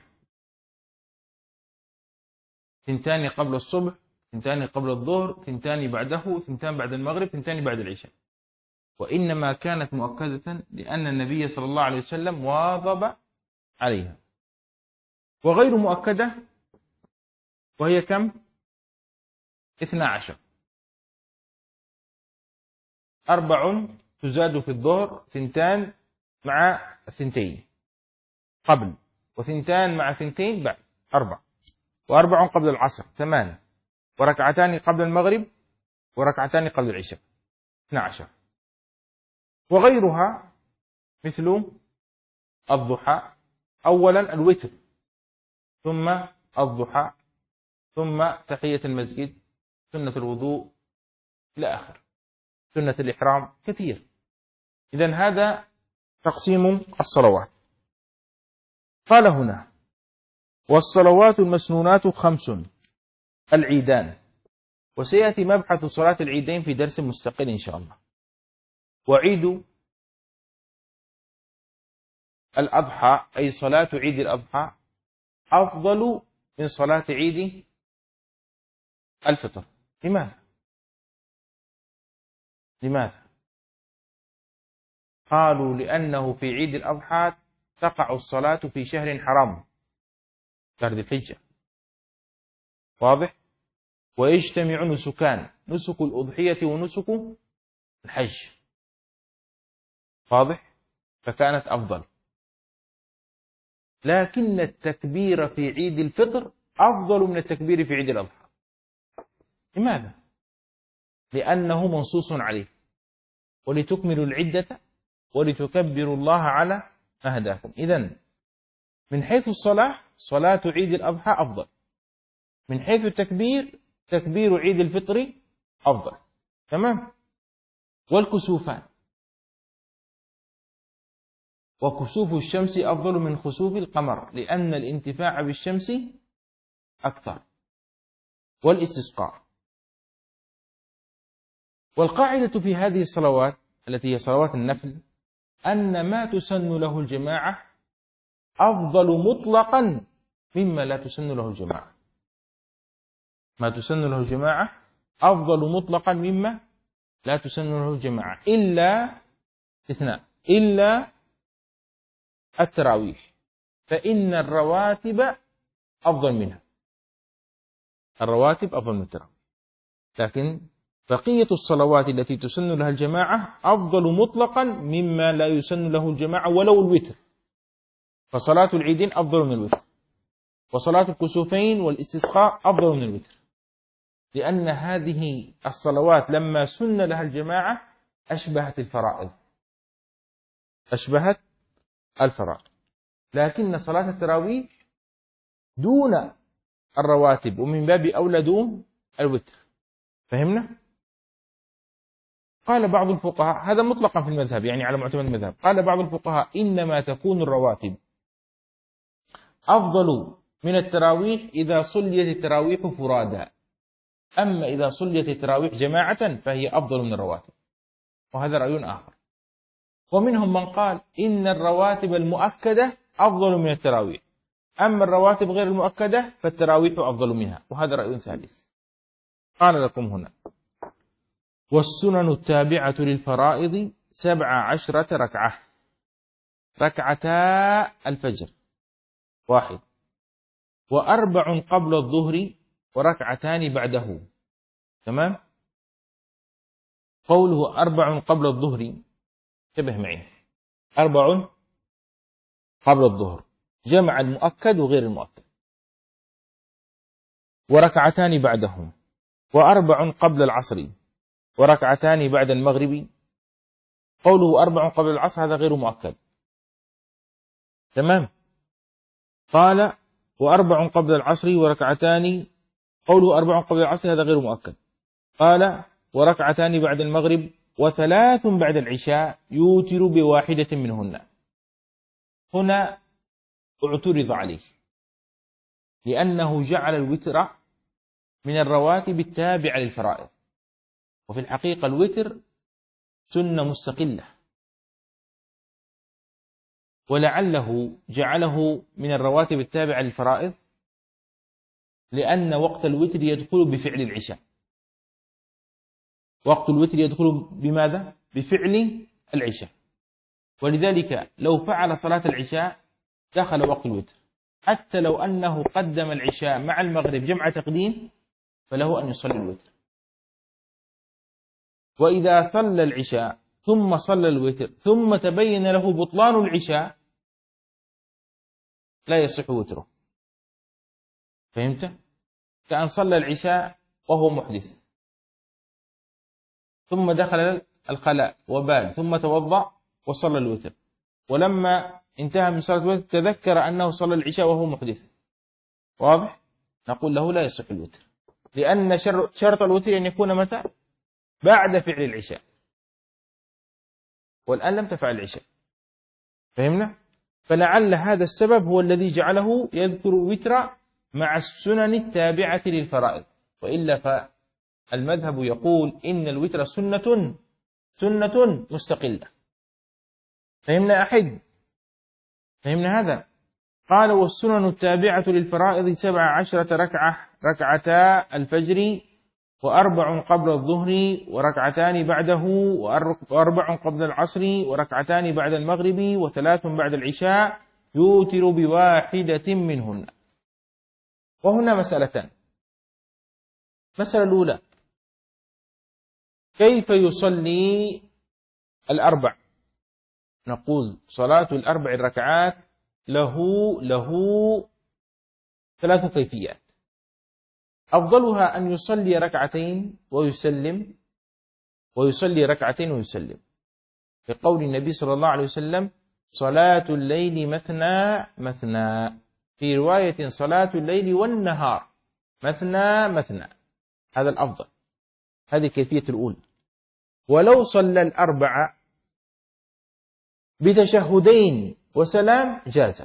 2 قبل الصبح، 2 قبل الظهر، 2 بعده، 2 بعد المغرب، 2 بعد العشاء. وإنما كانت مؤكدة لأن النبي صلى الله عليه وسلم واظب عليها. وغير مؤكدة وهي كم؟ 12، 4 تزاد في الظهر، 2 مع 2 قبل، و2 مع 2 بعد، 4، و4 قبل العصر 8، وركعتان قبل المغرب، وركعتان قبل العشاء 12. وغيرها مثل الضحى، أولا الوتر، ثم الضحى، ثم تحية المسجد، سنة الوضوء إلى آخر، سنة الإحرام، كثير. إذن هذا تقسيم الصلوات. قال هنا: والصلوات المسنونات 5: العيدان. وسيأتي مبحث صلاة العيدين في درس مستقل إن شاء الله. وعيد الأضحى أي صلاة عيد الأضحى أفضل من صلاة عيد الفطر. لماذا؟ قالوا: لأنه في عيد الأضحى تقع الصلاة في شهر حرام، شهر ذي الحجة، واضح؟ ويجتمع نسكان، نسك الأضحية ونسك الحج، واضح؟ فكانت أفضل. لكن التكبير في عيد الفطر أفضل من التكبير في عيد الأضحى. لماذا؟ لأنه منصوص عليه: ولتكملوا العدة ولتكبروا الله على ما هداكم. إذن من حيث الصلاة صلاة عيد الأضحى أفضل، من حيث التكبير تكبير عيد الفطر أفضل. تمام؟ والكسوفان، وكسوف الشمس أفضل من خسوف القمر لأن الانتفاع بالشمس أكثر، والاستسقاء. والقاعدة في هذه الصلوات التي هي صلوات النفل أن ما تسن له الجماعة أفضل مطلقا مما لا تسن له الجماعة. ما تسن له الجماعة أفضل مطلقا مما لا تسن له الجماعة، إلا استثناء، إلا التراويح، فإن الرواتب أفضل منها، الرواتب أفضل من التراويح. لكن بقية الصلوات التي تسن لها الجماعة أفضل مطلقا مما لا يسن له الجماعة ولو الوتر. فصلاة العيدين أفضل من الوتر، وصلاة الكسوفين والاستسقاء أفضل من الوتر، لأن هذه الصلوات لما سن لها الجماعة أشبهت الفرائض، أشبهت الفرائض. لكن صلاة التراويح دون الرواتب، ومن باب أولى دون الوتر. فهمنا؟ قال بعض الفقهاء، هذا مطلقا في المذهب يعني على معتمد المذهب، قال بعض الفقهاء: إنما تكون الرواتب أفضل من التراويح إذا صليت التراويح فرادا، أما إذا صليت التراويح جماعة فهي أفضل من الرواتب، وهذا رأي آخر. ومنهم من قال إن الرواتب المؤكدة أفضل من التراويح، أما الرواتب غير المؤكدة فالتراويح أفضل منها، وهذا رأي ثالث. قال لكم هنا: والسنن التابعة للفرائض 17 ركعة: ركعتا الفجر 1، و4 قبل الظهر، وركعتان بعده. تمام؟ قوله 4 قبل الظهر، انتبه معي، 4 قبل الظهر جمع المؤكد وغير المؤكد، وركعتان بعدهم، و4 قبل العصر، وركعتان بعد المغرب. قوله 4 قبل العصر هذا غير مؤكد. تمام؟ قال و4 قبل العصر وركعتان، قوله 4 قبل العصر هذا غير مؤكد. قال وركعتان بعد المغرب، و3 بعد العشاء يوتر بواحدة منهن. هنا اعترض عليه لأنه جعل الوتر من الرواتب التابعة للفرائض، وفي الحقيقة الوتر سنة مستقلة، ولعله جعله من الرواتب التابعة للفرائض لأن وقت الوتر يدخل بفعل العشاء. وقت الوتر يدخل بماذا؟ بفعل العشاء، ولذلك لو فعل صلاة العشاء دخل وقت الوتر، حتى لو أنه قدم العشاء مع المغرب جمع تقديم فله أن يصلي الوتر. وإذا صلى العشاء ثم صلى الوتر ثم تبين له بطلان العشاء لا يصح وتره. فهمت؟ كأن صلى العشاء وهو محدث، ثم دخل الخلاء وبال، ثم توضأ وصلى الوتر، ولما انتهى من صلاة الوتر تذكر أنه صلى العشاء وهو محدث. واضح؟ نقول له لا يصح الوتر، لأن شرط الوتر أن يكون متى؟ بعد فعل العشاء، والآن لم تفعل العشاء. فهمنا؟ فلعل هذا السبب هو الذي جعله يذكر الوتر مع السنن التابعة للفرائض، وإلا فالمذهب يقول إن الوتر سنة مستقلة. فهمنا أحد؟ فهمنا هذا؟ قال والسنن التابعة للفرائض 17 ركعة، ركعتا الفجر، و4 قبل الظهر، وركعتان بعده، و4 قبل العصر، وركعتان بعد المغرب، و3 بعد العشاء، يوتر بواحدة منهن. وهنا مسألتان. المسألة الأولى: كيف يصلي الأربع؟ نقول صلاة الأربع الركعات له 3 كيفيات. أفضلها أن يصلي ركعتين ويسلم، ويصلي ركعتين ويسلم، لقول النبي صلى الله عليه وسلم: صلاة الليل مثنى مثنى، في رواية صلاة الليل والنهار مثنى مثنى. هذا الأفضل، هذه الكيفية الأولى. ولو صلى الأربع بتشهدين وسلام جاز.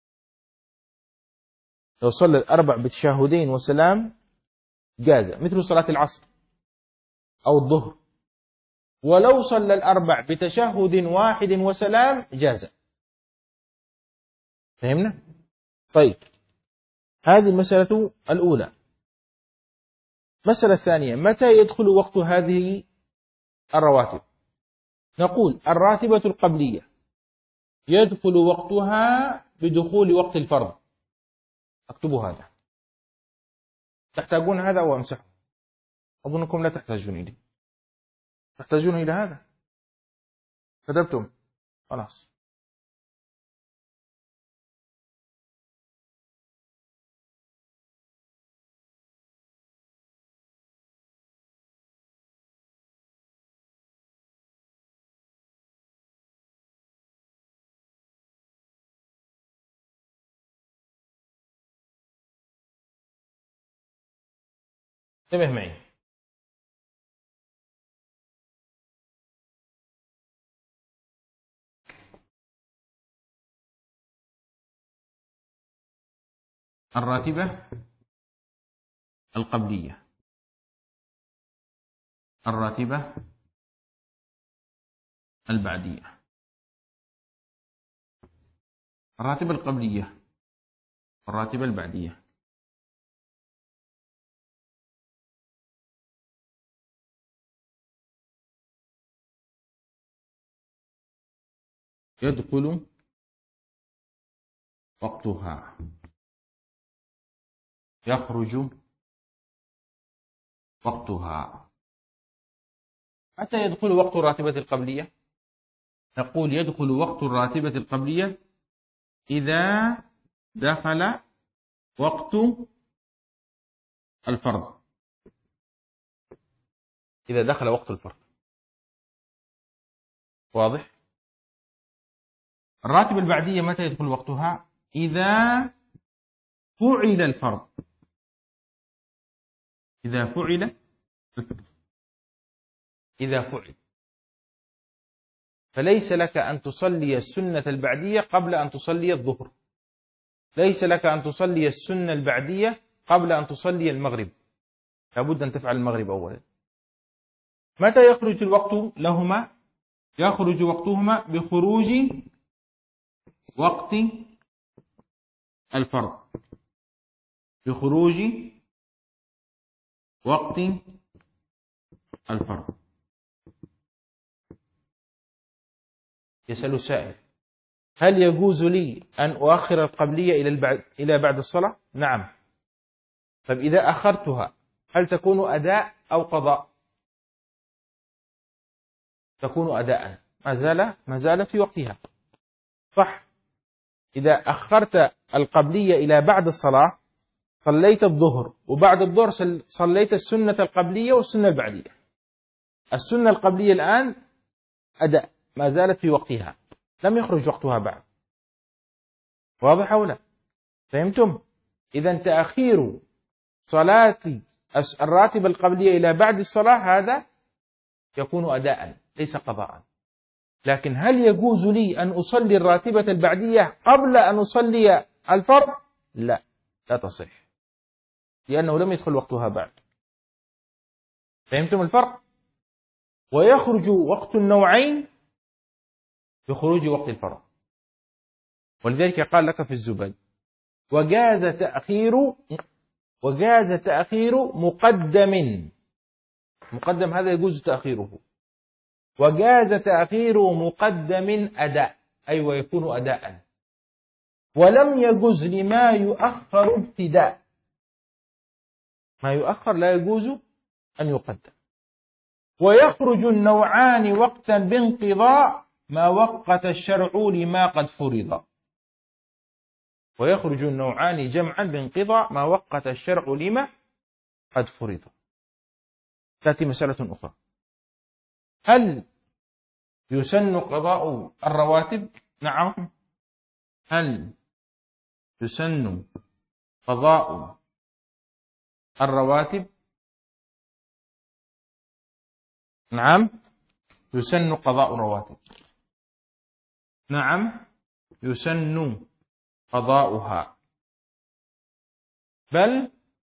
لو صلى الأربع بتشهدين وسلام جاز، مثل صلاة العصر أو الظهر. ولو صلى الأربع بتشهد واحد وسلام جاز. فهمنا؟ طيب، هذه المسألة الأولى. مسألة الثانية: متى يدخل وقت هذه الرواتب؟ نقول الراتبة القبلية يدخل وقتها بدخول وقت الفرض. اكتبوا هذا. تحتاجون هذا أو أمسحه؟ أظنكم لا تحتاجون إليه. تحتاجون إلى هذا؟ كتبتم؟ خلاص. انتبه معي. الراتبة القبلية، الراتبة البعدية. الراتبة القبلية، الراتبة البعدية. يدخل وقتها، يخرج وقتها. متى يدخل وقت الراتبة القبلية؟ نقول يدخل وقت الراتبة القبلية إذا دخل وقت الفرض. إذا دخل وقت الفرض. واضح؟ الراتبة البعدية متى يدخل وقتها؟ إذا فعل الفرض. إذا فعل الفرض. إذا فعل. فليس لك أن تصلي السنة البعدية قبل أن تصلي الظهر. ليس لك أن تصلي السنة البعدية قبل أن تصلي المغرب. لابد أن تفعل المغرب أولا. متى يخرج الوقت لهما؟ يخرج وقتهما بخروج وقت الفرض. بخروج وقت الفرض. يسأل السائل: هل يجوز لي أن أؤخر القبلية إلى بعد الصلاة؟ نعم. طيب إذا أخرتها هل تكون أداء أو قضاء؟ تكون أداء، ما زال في وقتها. صح. إذا أخرت القبلية إلى بعد الصلاة صليت الظهر، وبعد الظهر صليت السنة القبلية والسنة البعدية. السنة القبلية الآن أداء، ما زالت في وقتها، لم يخرج وقتها بعد. واضح أو لا؟ فهمتم؟ إذا تأخير صلاة الراتبة القبلية إلى بعد الصلاة هذا يكون أداء ليس قضاء. لكن هل يجوز لي أن أصلي الراتبة البعدية قبل أن أصلي الفرض؟ لا، لا تصح، لأنه لم يدخل وقتها بعد. فهمتم الفرق؟ ويخرج وقت النوعين بخروج وقت الفرض. ولذلك قال لك في الزبد: وجاز تأخير مقدم هذا يجوز تأخيره، وجاز تأخير مقدم أداء، أي ويكون أداء، ولم يجوز لما يؤخر ابتداء. ما يؤخر لا يجوز أن يقدم. ويخرج النوعان وقتا بانقضاء ما وقت الشرع لما قد فرض. ويخرج النوعان جمعا بانقضاء ما وقت الشرع لما قد فرض. تأتي مسألة أخرى: هل يسن قضاء الرواتب؟ نعم. هل يسن قضاء الرواتب؟ نعم، يسن قضاء الرواتب. نعم، يسن قضاؤها، بل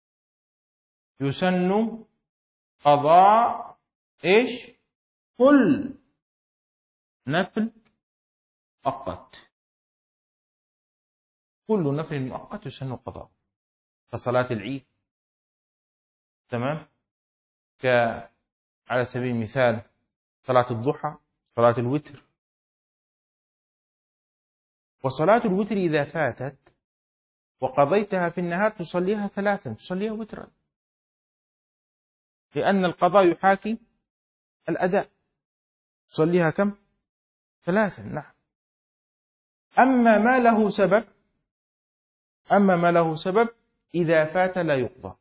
يسن قضاء إيش؟ كل نفل مؤقت. كل نفل مؤقت يسن قضاء، كصلاة العيد، تمام، على سبيل المثال صلاة الضحى، صلاة الوتر. وصلاة الوتر إذا فاتت وقضيتها في النهار تصليها ثلاثا، تصليها وترا، لأن القضاء يحاكي الأداء. تصليها كم؟ ثلاثا. نعم. أما ما له سبب إذا فات لا يقضى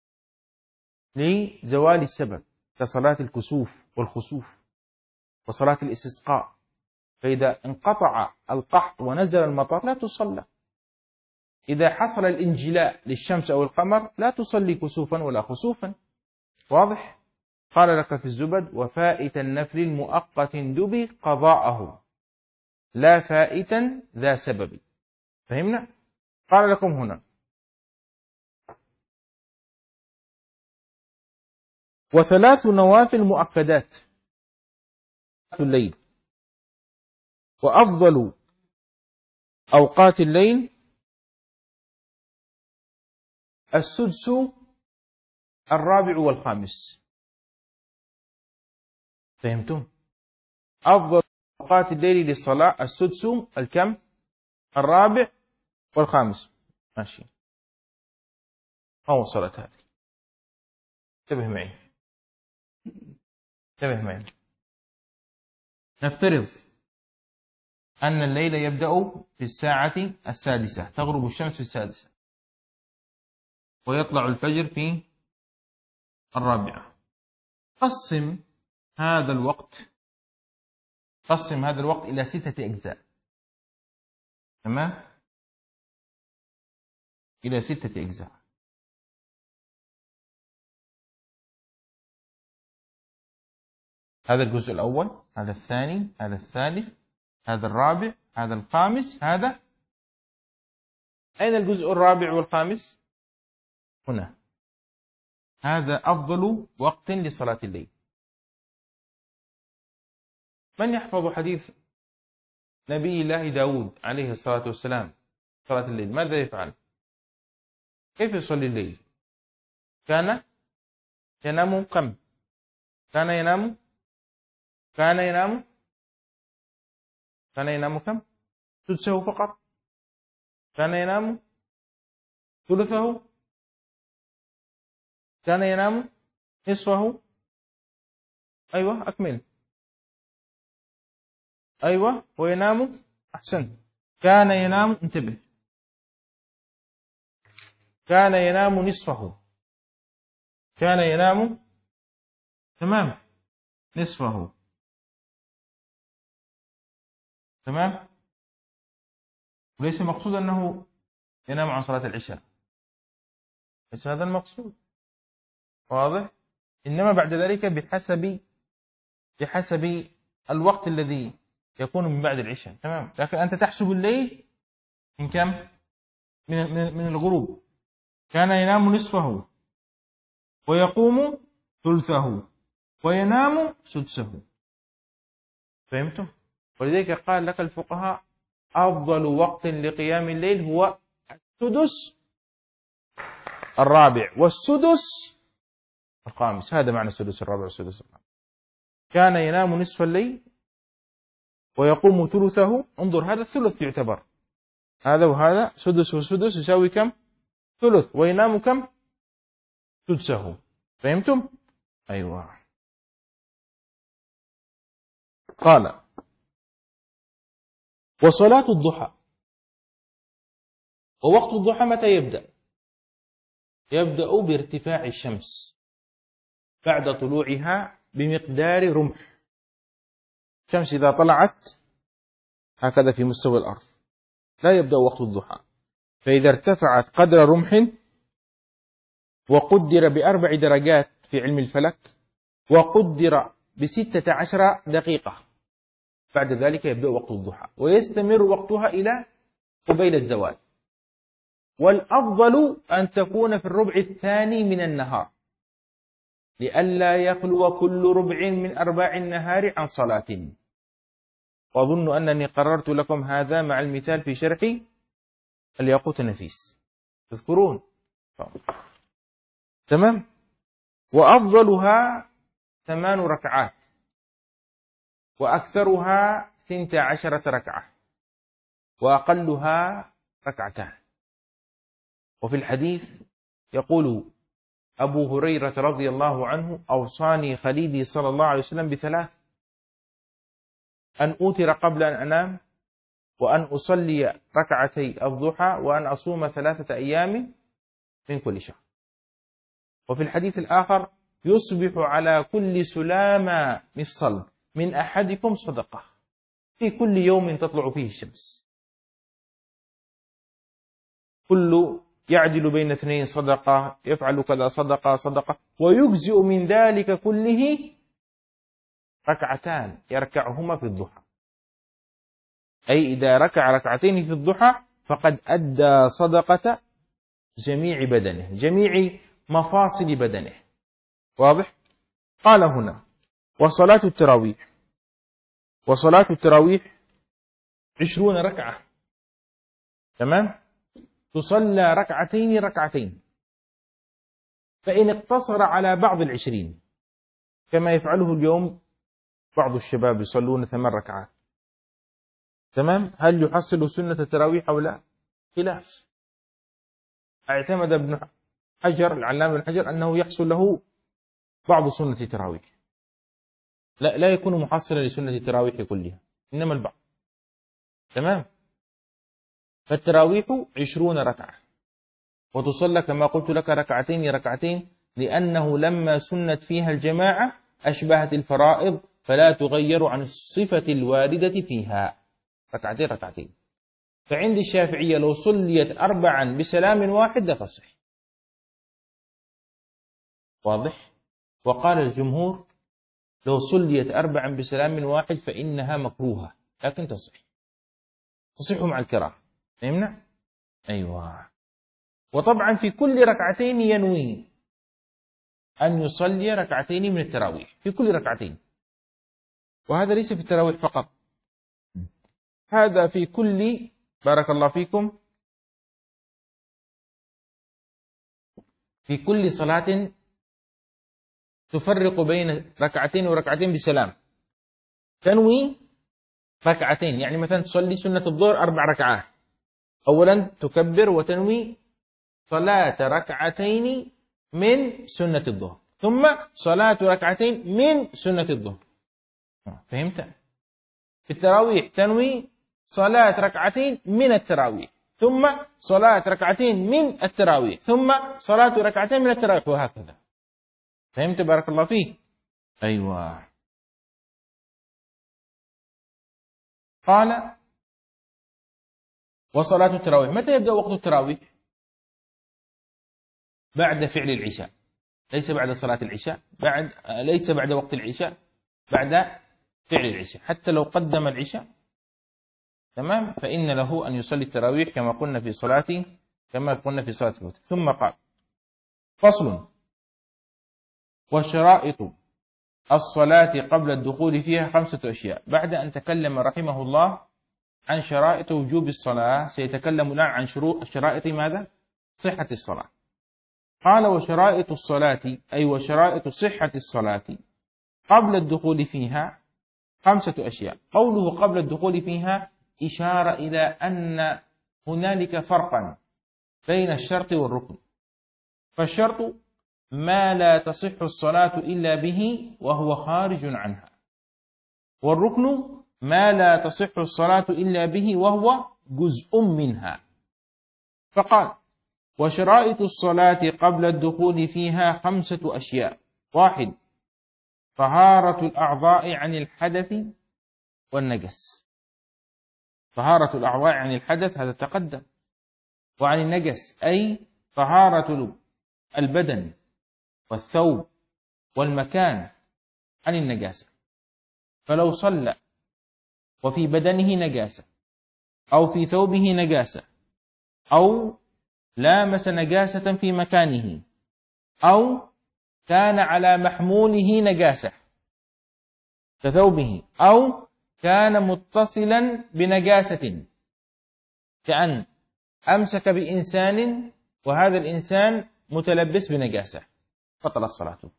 لزوال السبب، كصلاة الكسوف والخسوف وصلاة الاستسقاء. فإذا انقطع القحط ونزل المطر لا تصلى. إذا حصل الانجلاء للشمس أو القمر لا تصلي كسوفا ولا خسوفا. واضح؟ قال لك في الزبد: وفائت النفل المؤقت دبي قضاءه، لا فائتا ذا سبب. فهمنا؟ قال لكم هنا: وثلاث نوافل مؤكدات الليل. وأفضل أوقات الليل السدس الرابع والخامس. فهمتم؟ أفضل أوقات الليل للصلاة السدس الكم؟ الرابع والخامس. ماشي، ما وصلت هذه؟ انتبه معي. نفترض أن الليل يبدأ في الساعة 6، تغرب الشمس في 6، ويطلع الفجر في 4. قسم هذا الوقت إلى 6 أجزاء. تمام؟ إلى 6 أجزاء. هذا الجزء الأول، هذا الثاني، هذا الثالث، هذا الرابع، هذا الخامس، هذا. أين الجزء الرابع والخامس؟ هنا. هذا أفضل وقت لصلاة الليل. من يحفظ حديث نبي الله داود عليه الصلاة والسلام صلاة الليل؟ ماذا يفعل؟ كيف يصلي الليل؟ كان ينام كم؟ كان ينام كم؟ سدسه فقط؟ كان ينام ثلثه؟ كان ينام نصفه؟ أيوة، أكمل. أيوة، وينام. أحسن. كان ينام، انتبه، كان ينام نصفه. كان ينام، تمام، نصفه. تمام. وليس المقصود أنه ينام عن صلاة العشاء، ليس هذا المقصود. واضح؟ إنما بعد ذلك بحسب الوقت الذي يكون من بعد العشاء، تمام. لكن أنت تحسب الليل من كم؟ من الغروب. كان ينام نصفه ويقوم ثلثه وينام سدسه. فهمتم؟ ولذلك قال لك الفقهاء أفضل وقت لقيام الليل هو السدس الرابع والسدس الخامس. هذا معنى السدس الرابع والسدس الخامس. كان ينام نصف الليل ويقوم ثلثه. انظر، هذا الثلث يعتبر، هذا وهذا سدس وسدس يساوي كم؟ ثلث. وينام كم؟ سدسه. فهمتم؟ أيوة. قال وصلاة الضحى. ووقت الضحى متى يبدأ؟ يبدأ بارتفاع الشمس بعد طلوعها بمقدار رمح. الشمس إذا طلعت هكذا في مستوى الأرض لا يبدأ وقت الضحى. فإذا ارتفعت قدر رمح وقدر ب4 درجات في علم الفلك وقدر ب16 دقيقة، بعد ذلك يبدأ وقت الضحى ويستمر وقتها إلى قبيل الزوال. والأفضل أن تكون في الربع الثاني من النهار لئلا يخلو كل ربع من أرباع النهار عن صلاة. وأظن أنني قررت لكم هذا مع المثال في شرح الياقوت النفيس، تذكرون؟ تمام. وأفضلها 8 ركعات وأكثرها 12 ركعة وأقلها 2. وفي الحديث يقول أبو هريرة رضي الله عنه أوصاني خليلي صلى الله عليه وسلم ب3: أن أوتر قبل أن أنام، وأن أصلي ركعتي الضحى، وأن أصوم 3 أيام من كل شهر. وفي الحديث الآخر يصبح على كل سلامة مفصل من أحدكم صدقة في كل يوم تطلع فيه الشمس، كل يعدل بين 2 صدقة، يفعل كذا صدقة، ويجزئ من ذلك كله 2 يركعهما في الضحى. أي إذا ركع 2 في الضحى فقد أدى صدقة جميع بدنه، جميع مفاصل بدنه. واضح؟ قال هنا وصلاة التراويح. وصلاة التراويح 20 ركعة، تمام؟ تصلى 2 فإن اقتصر على بعض 20 كما يفعله اليوم بعض الشباب يصلون 8 ركعات، تمام؟ هل يحصل سنة التراويح أو لا؟ خلاف. اعتمد ابن حجر العلامة ابن حجر أنه يحصل له بعض سنة التراويح، لا يكون محصلا لسنة التراويح كلها، إنما البعض، تمام؟ فالتراويح 20 ركعة وتصلى كما قلت لك 2 لأنه لما سنت فيها الجماعة أشبهت الفرائض فلا تغير عن الصفة الواردة فيها، 2. فعند الشافعية لو صليت 4 بسلام واحد لا تصح. واضح؟ وقال الجمهور لو صليت 4 بسلام واحد فإنها مكروهة لكن تصح مع الكراهة. فهمنا؟ أيوة. وطبعا في كل 2 ينوي أن يصلي 2 من التراويح في كل 2، وهذا ليس في التراويح فقط، هذا في كل، بارك الله فيكم، في كل صلاة تفرق بين 2 و2 بسلام تنوي 2. يعني مثلا تصلي سنة الظهر 4 ركعات، أولا تكبر وتنوي صلاة 2 من سنة الظهر ثم صلاة 2 من سنة الظهر. فهمت؟ في التراويح تنوي صلاة 2 من التراويح ثم صلاة 2 من التراويح ثم صلاة 2 من التراويح وهكذا. فهمت؟ بارك الله فيك. أيوة. قال وصلاة التراويح. متى يبدأ وقت التراويح؟ بعد فعل العشاء، ليس بعد صلاة العشاء، ليس بعد وقت العشاء، بعد فعل العشاء، حتى لو قدم العشاء تمام، فإن له أن يصلي التراويح كما قلنا في صلاة الوتر. ثم قال: فصل: وشرائط الصلاة قبل الدخول فيها 5 أشياء. بعد أن تكلم رحمه الله عن شرائط وجوب الصلاة، سيتكلم الآن عن شرائط ماذا؟ صحة الصلاة. قال: وشرائط الصلاة، أي وشرائط صحة الصلاة قبل الدخول فيها 5 أشياء. قوله قبل الدخول فيها إشارة إلى أن هنالك فرقا بين الشرط والركن. فالشرط ما لا تصح الصلاة إلا به وهو خارج عنها، والركن ما لا تصح الصلاة إلا به وهو جزء منها. فقال: وشرائط الصلاة قبل الدخول فيها 5 أشياء. 1: طهارة الأعضاء عن الحدث والنجس. طهارة الأعضاء عن الحدث هذا تقدم، وعن النجس أي طهارة البدن والثوب والمكان عن النجاسة. فلو صلى وفي بدنه نجاسة أو في ثوبه نجاسة أو لامس نجاسة في مكانه أو كان على محموله نجاسة كثوبه أو كان متصلا بنجاسة، كأن أمسك بإنسان وهذا الإنسان متلبس بنجاسة، بطلت صلاته.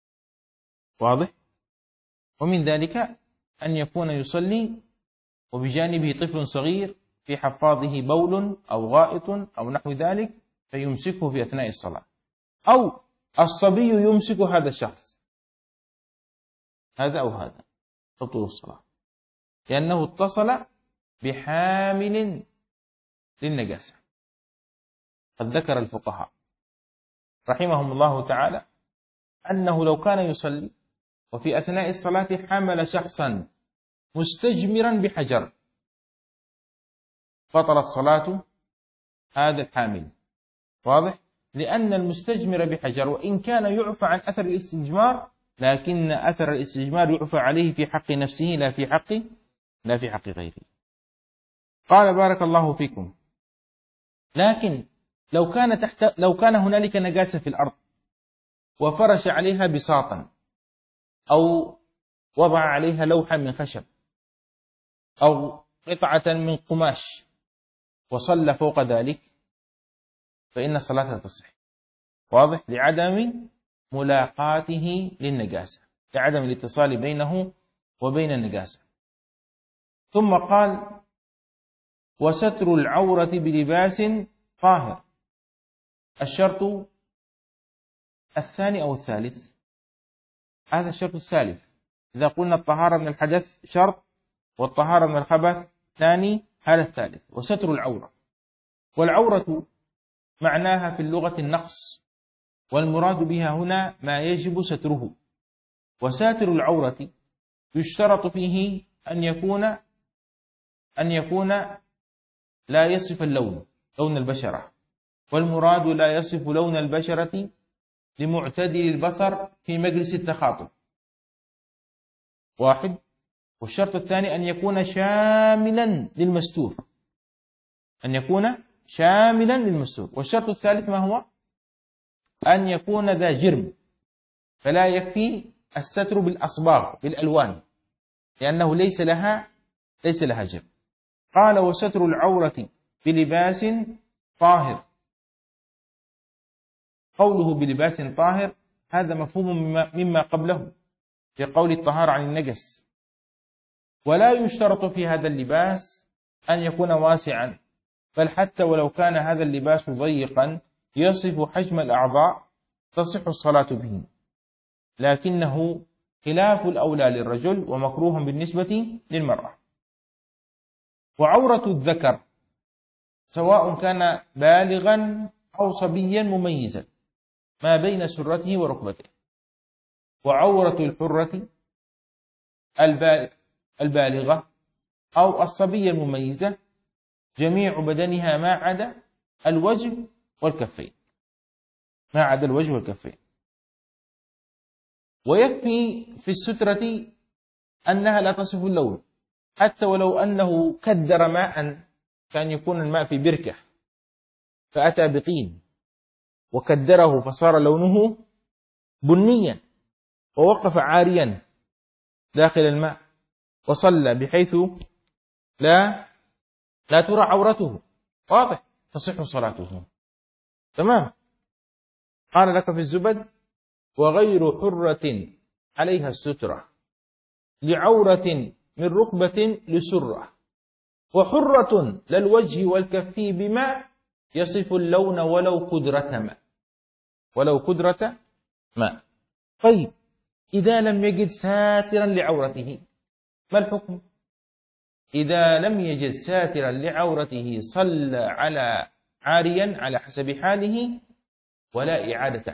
واضح؟ ومن ذلك أن يكون يصلي وبجانبه طفل صغير في حفاظه بول أو غائط أو نحو ذلك فيمسكه في أثناء الصلاة، أو الصبي يمسك هذا الشخص، هذا أو هذا، تبطل الصلاة لأنه اتصل بحامل للنجاسة. قد ذكر الفقهاء رحمهم الله تعالى أنه لو كان يصلي وفي أثناء الصلاة حمل شخصا مستجمرا بحجر بطلت صلاة هذا الحامل. واضح؟ لأن المستجمر بحجر وإن كان يعفى عن أثر الاستجمار، لكن أثر الاستجمار يعفى عليه في حق نفسه لا في حق غيره. قال: بارك الله فيكم. لكن لو كان هنالك نجاسة في الأرض وفرش عليها بساطا أو وضع عليها لوحا من خشب أو قطعة من قماش وصلى فوق ذلك فإن الصلاة لا تصح. واضح؟ لعدم ملاقاته للنجاسة، لعدم الاتصال بينه وبين النجاسة. ثم قال: وستر العورة بلباس طاهر. الشرط الثاني أو الثالث؟ هذا الشرط الثالث. إذا قلنا الطهارة من الحدث شرط والطهارة من الخبث ثاني، هذا الثالث. وستر العورة، والعورة معناها في اللغة النقص، والمراد بها هنا ما يجب ستره. وساتر العورة يشترط فيه أن يكون لا يصف لون البشرة، والمراد لا يصف لون البشرة لمعتدل البصر في مجلس التخاطب. 1. والشرط الثاني أن يكون شاملا للمستور، والشرط الثالث ما هو؟ أن يكون ذا جرم، فلا يكفي الستر بالأصباغ بالألوان لأنه ليس لها جرم. قال: وستر العورة بلباس طاهر. قوله بلباس طاهر هذا مفهوم مما قبله في قول الطهارة عن النجس. ولا يشترط في هذا اللباس أن يكون واسعا، بل حتى ولو كان هذا اللباس ضيقا يصف حجم الأعضاء تصح الصلاة به، لكنه خلاف الأولى للرجل ومكروه بالنسبة للمرأة. وعورة الذكر سواء كان بالغا أو صبيا مميزا ما بين سرته وركبته. وعورة الحرة البالغة أو الصبية المميزة جميع بدنها ما عدا الوجه والكفين، ويكفي في السترة أنها لا تصف اللون، حتى ولو أنه كدر ماء، كان يكون الماء في بركة فأتى بطين وكدره فصار لونه بنيا، ووقف عاريا داخل الماء وصلى بحيث لا ترى عورته، واضح، تصح صلاته تمام. قال لك في الزبد: وغير حرة عليها السترة لعورة من ركبة لسرة، وحرة للوجه والكف بما يصف اللون ولو قدرة ماء. طيب، إذا لم يجد ساترا لعورته ما الحكم؟ إذا لم يجد ساترا لعورته صلى على عاريا على حسب حاله ولا إعادة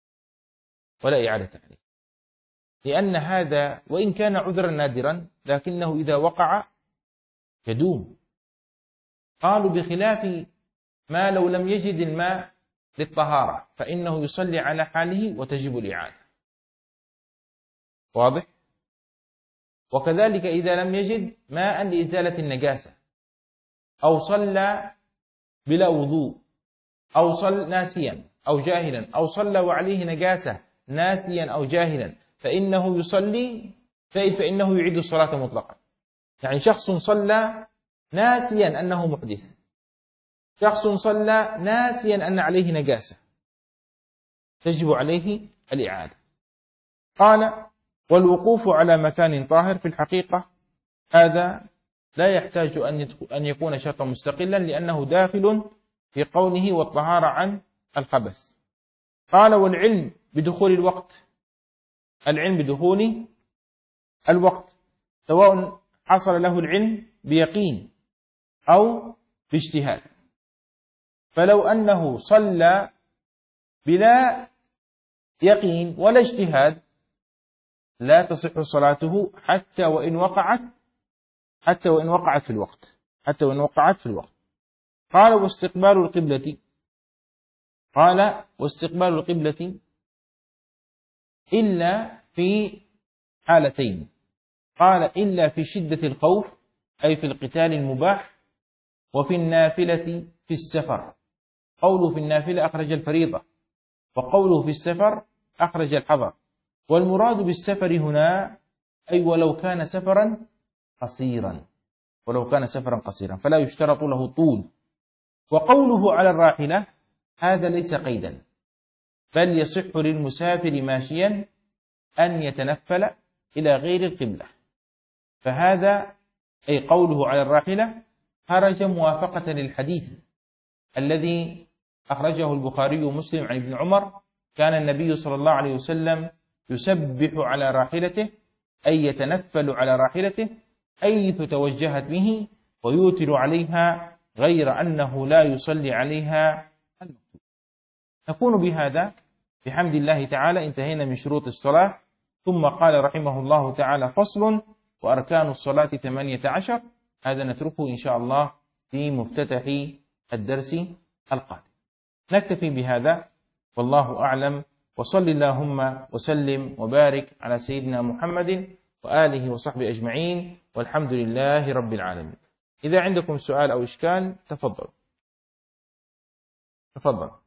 عليه، لأن هذا وإن كان عذرا نادرا لكنه إذا وقع يدوم. قالوا بخلاف ما لو لم يجد الماء للطهارة فإنه يصلي على حاله وتجب الإعادة، واضح؟ وكذلك إذا لم يجد ماء لإزالة النجاسة، أو صلى بلا وضوء، أو صلى ناسيا أو جاهلا، أو صلى وعليه نجاسة ناسيا أو جاهلا، فإنه يعيد الصلاة مطلقا. يعني شخص صلى ناسيا أنه محدث، شخص صلى ناسيا أن عليه نجاسة، تجب عليه الإعادة. قال: والوقوف على مكان طاهر في الحقيقة هذا لا يحتاج أن يكون شرطا مستقلا، لأنه داخل في قوله والطهارة عن الخبث. قال: والعلم بدخول الوقت، العلم بدخول الوقت سواء حصل له العلم بيقين أو باجتهاد، فلو أنه صلى بلا يقين ولا اجتهاد لا تصح صلاته حتى وإن وقعت في الوقت. قال: واستقبال القبلة إلا في حالتين. قال: إلا في شدة الخوف أي في القتال المباح، وفي النافلة في السفر. قوله في النافلة أخرج الفريضة، وقوله في السفر أخرج الحضر. والمراد بالسفر هنا أي ولو كان سفرا قصيرا فلا يشترط له طول. وقوله على الراحلة هذا ليس قيدا، بل يصح للمسافر ماشيا أن يتنفل إلى غير القبلة، فهذا أي قوله على الراحلة خرج موافقة للحديث الذي أخرجه البخاري ومسلم عن ابن عمر: كان النبي صلى الله عليه وسلم يسبح على راحلته أي يتنفل على راحلته حيث توجهت به، ويوتر عليها غير أنه لا يصلي عليها المكتوب. نكون بهذا بحمد الله تعالى انتهينا من شروط الصلاة. ثم قال رحمه الله تعالى: فصل: وأركان الصلاة 18. هذا نتركه إن شاء الله في مفتتح الدرس القادم. نكتفي بهذا والله أعلم، وصل اللهم وسلم وبارك على سيدنا محمد وآله وصحبه أجمعين، والحمد لله رب العالمين. إذا عندكم سؤال أو إشكال تفضل.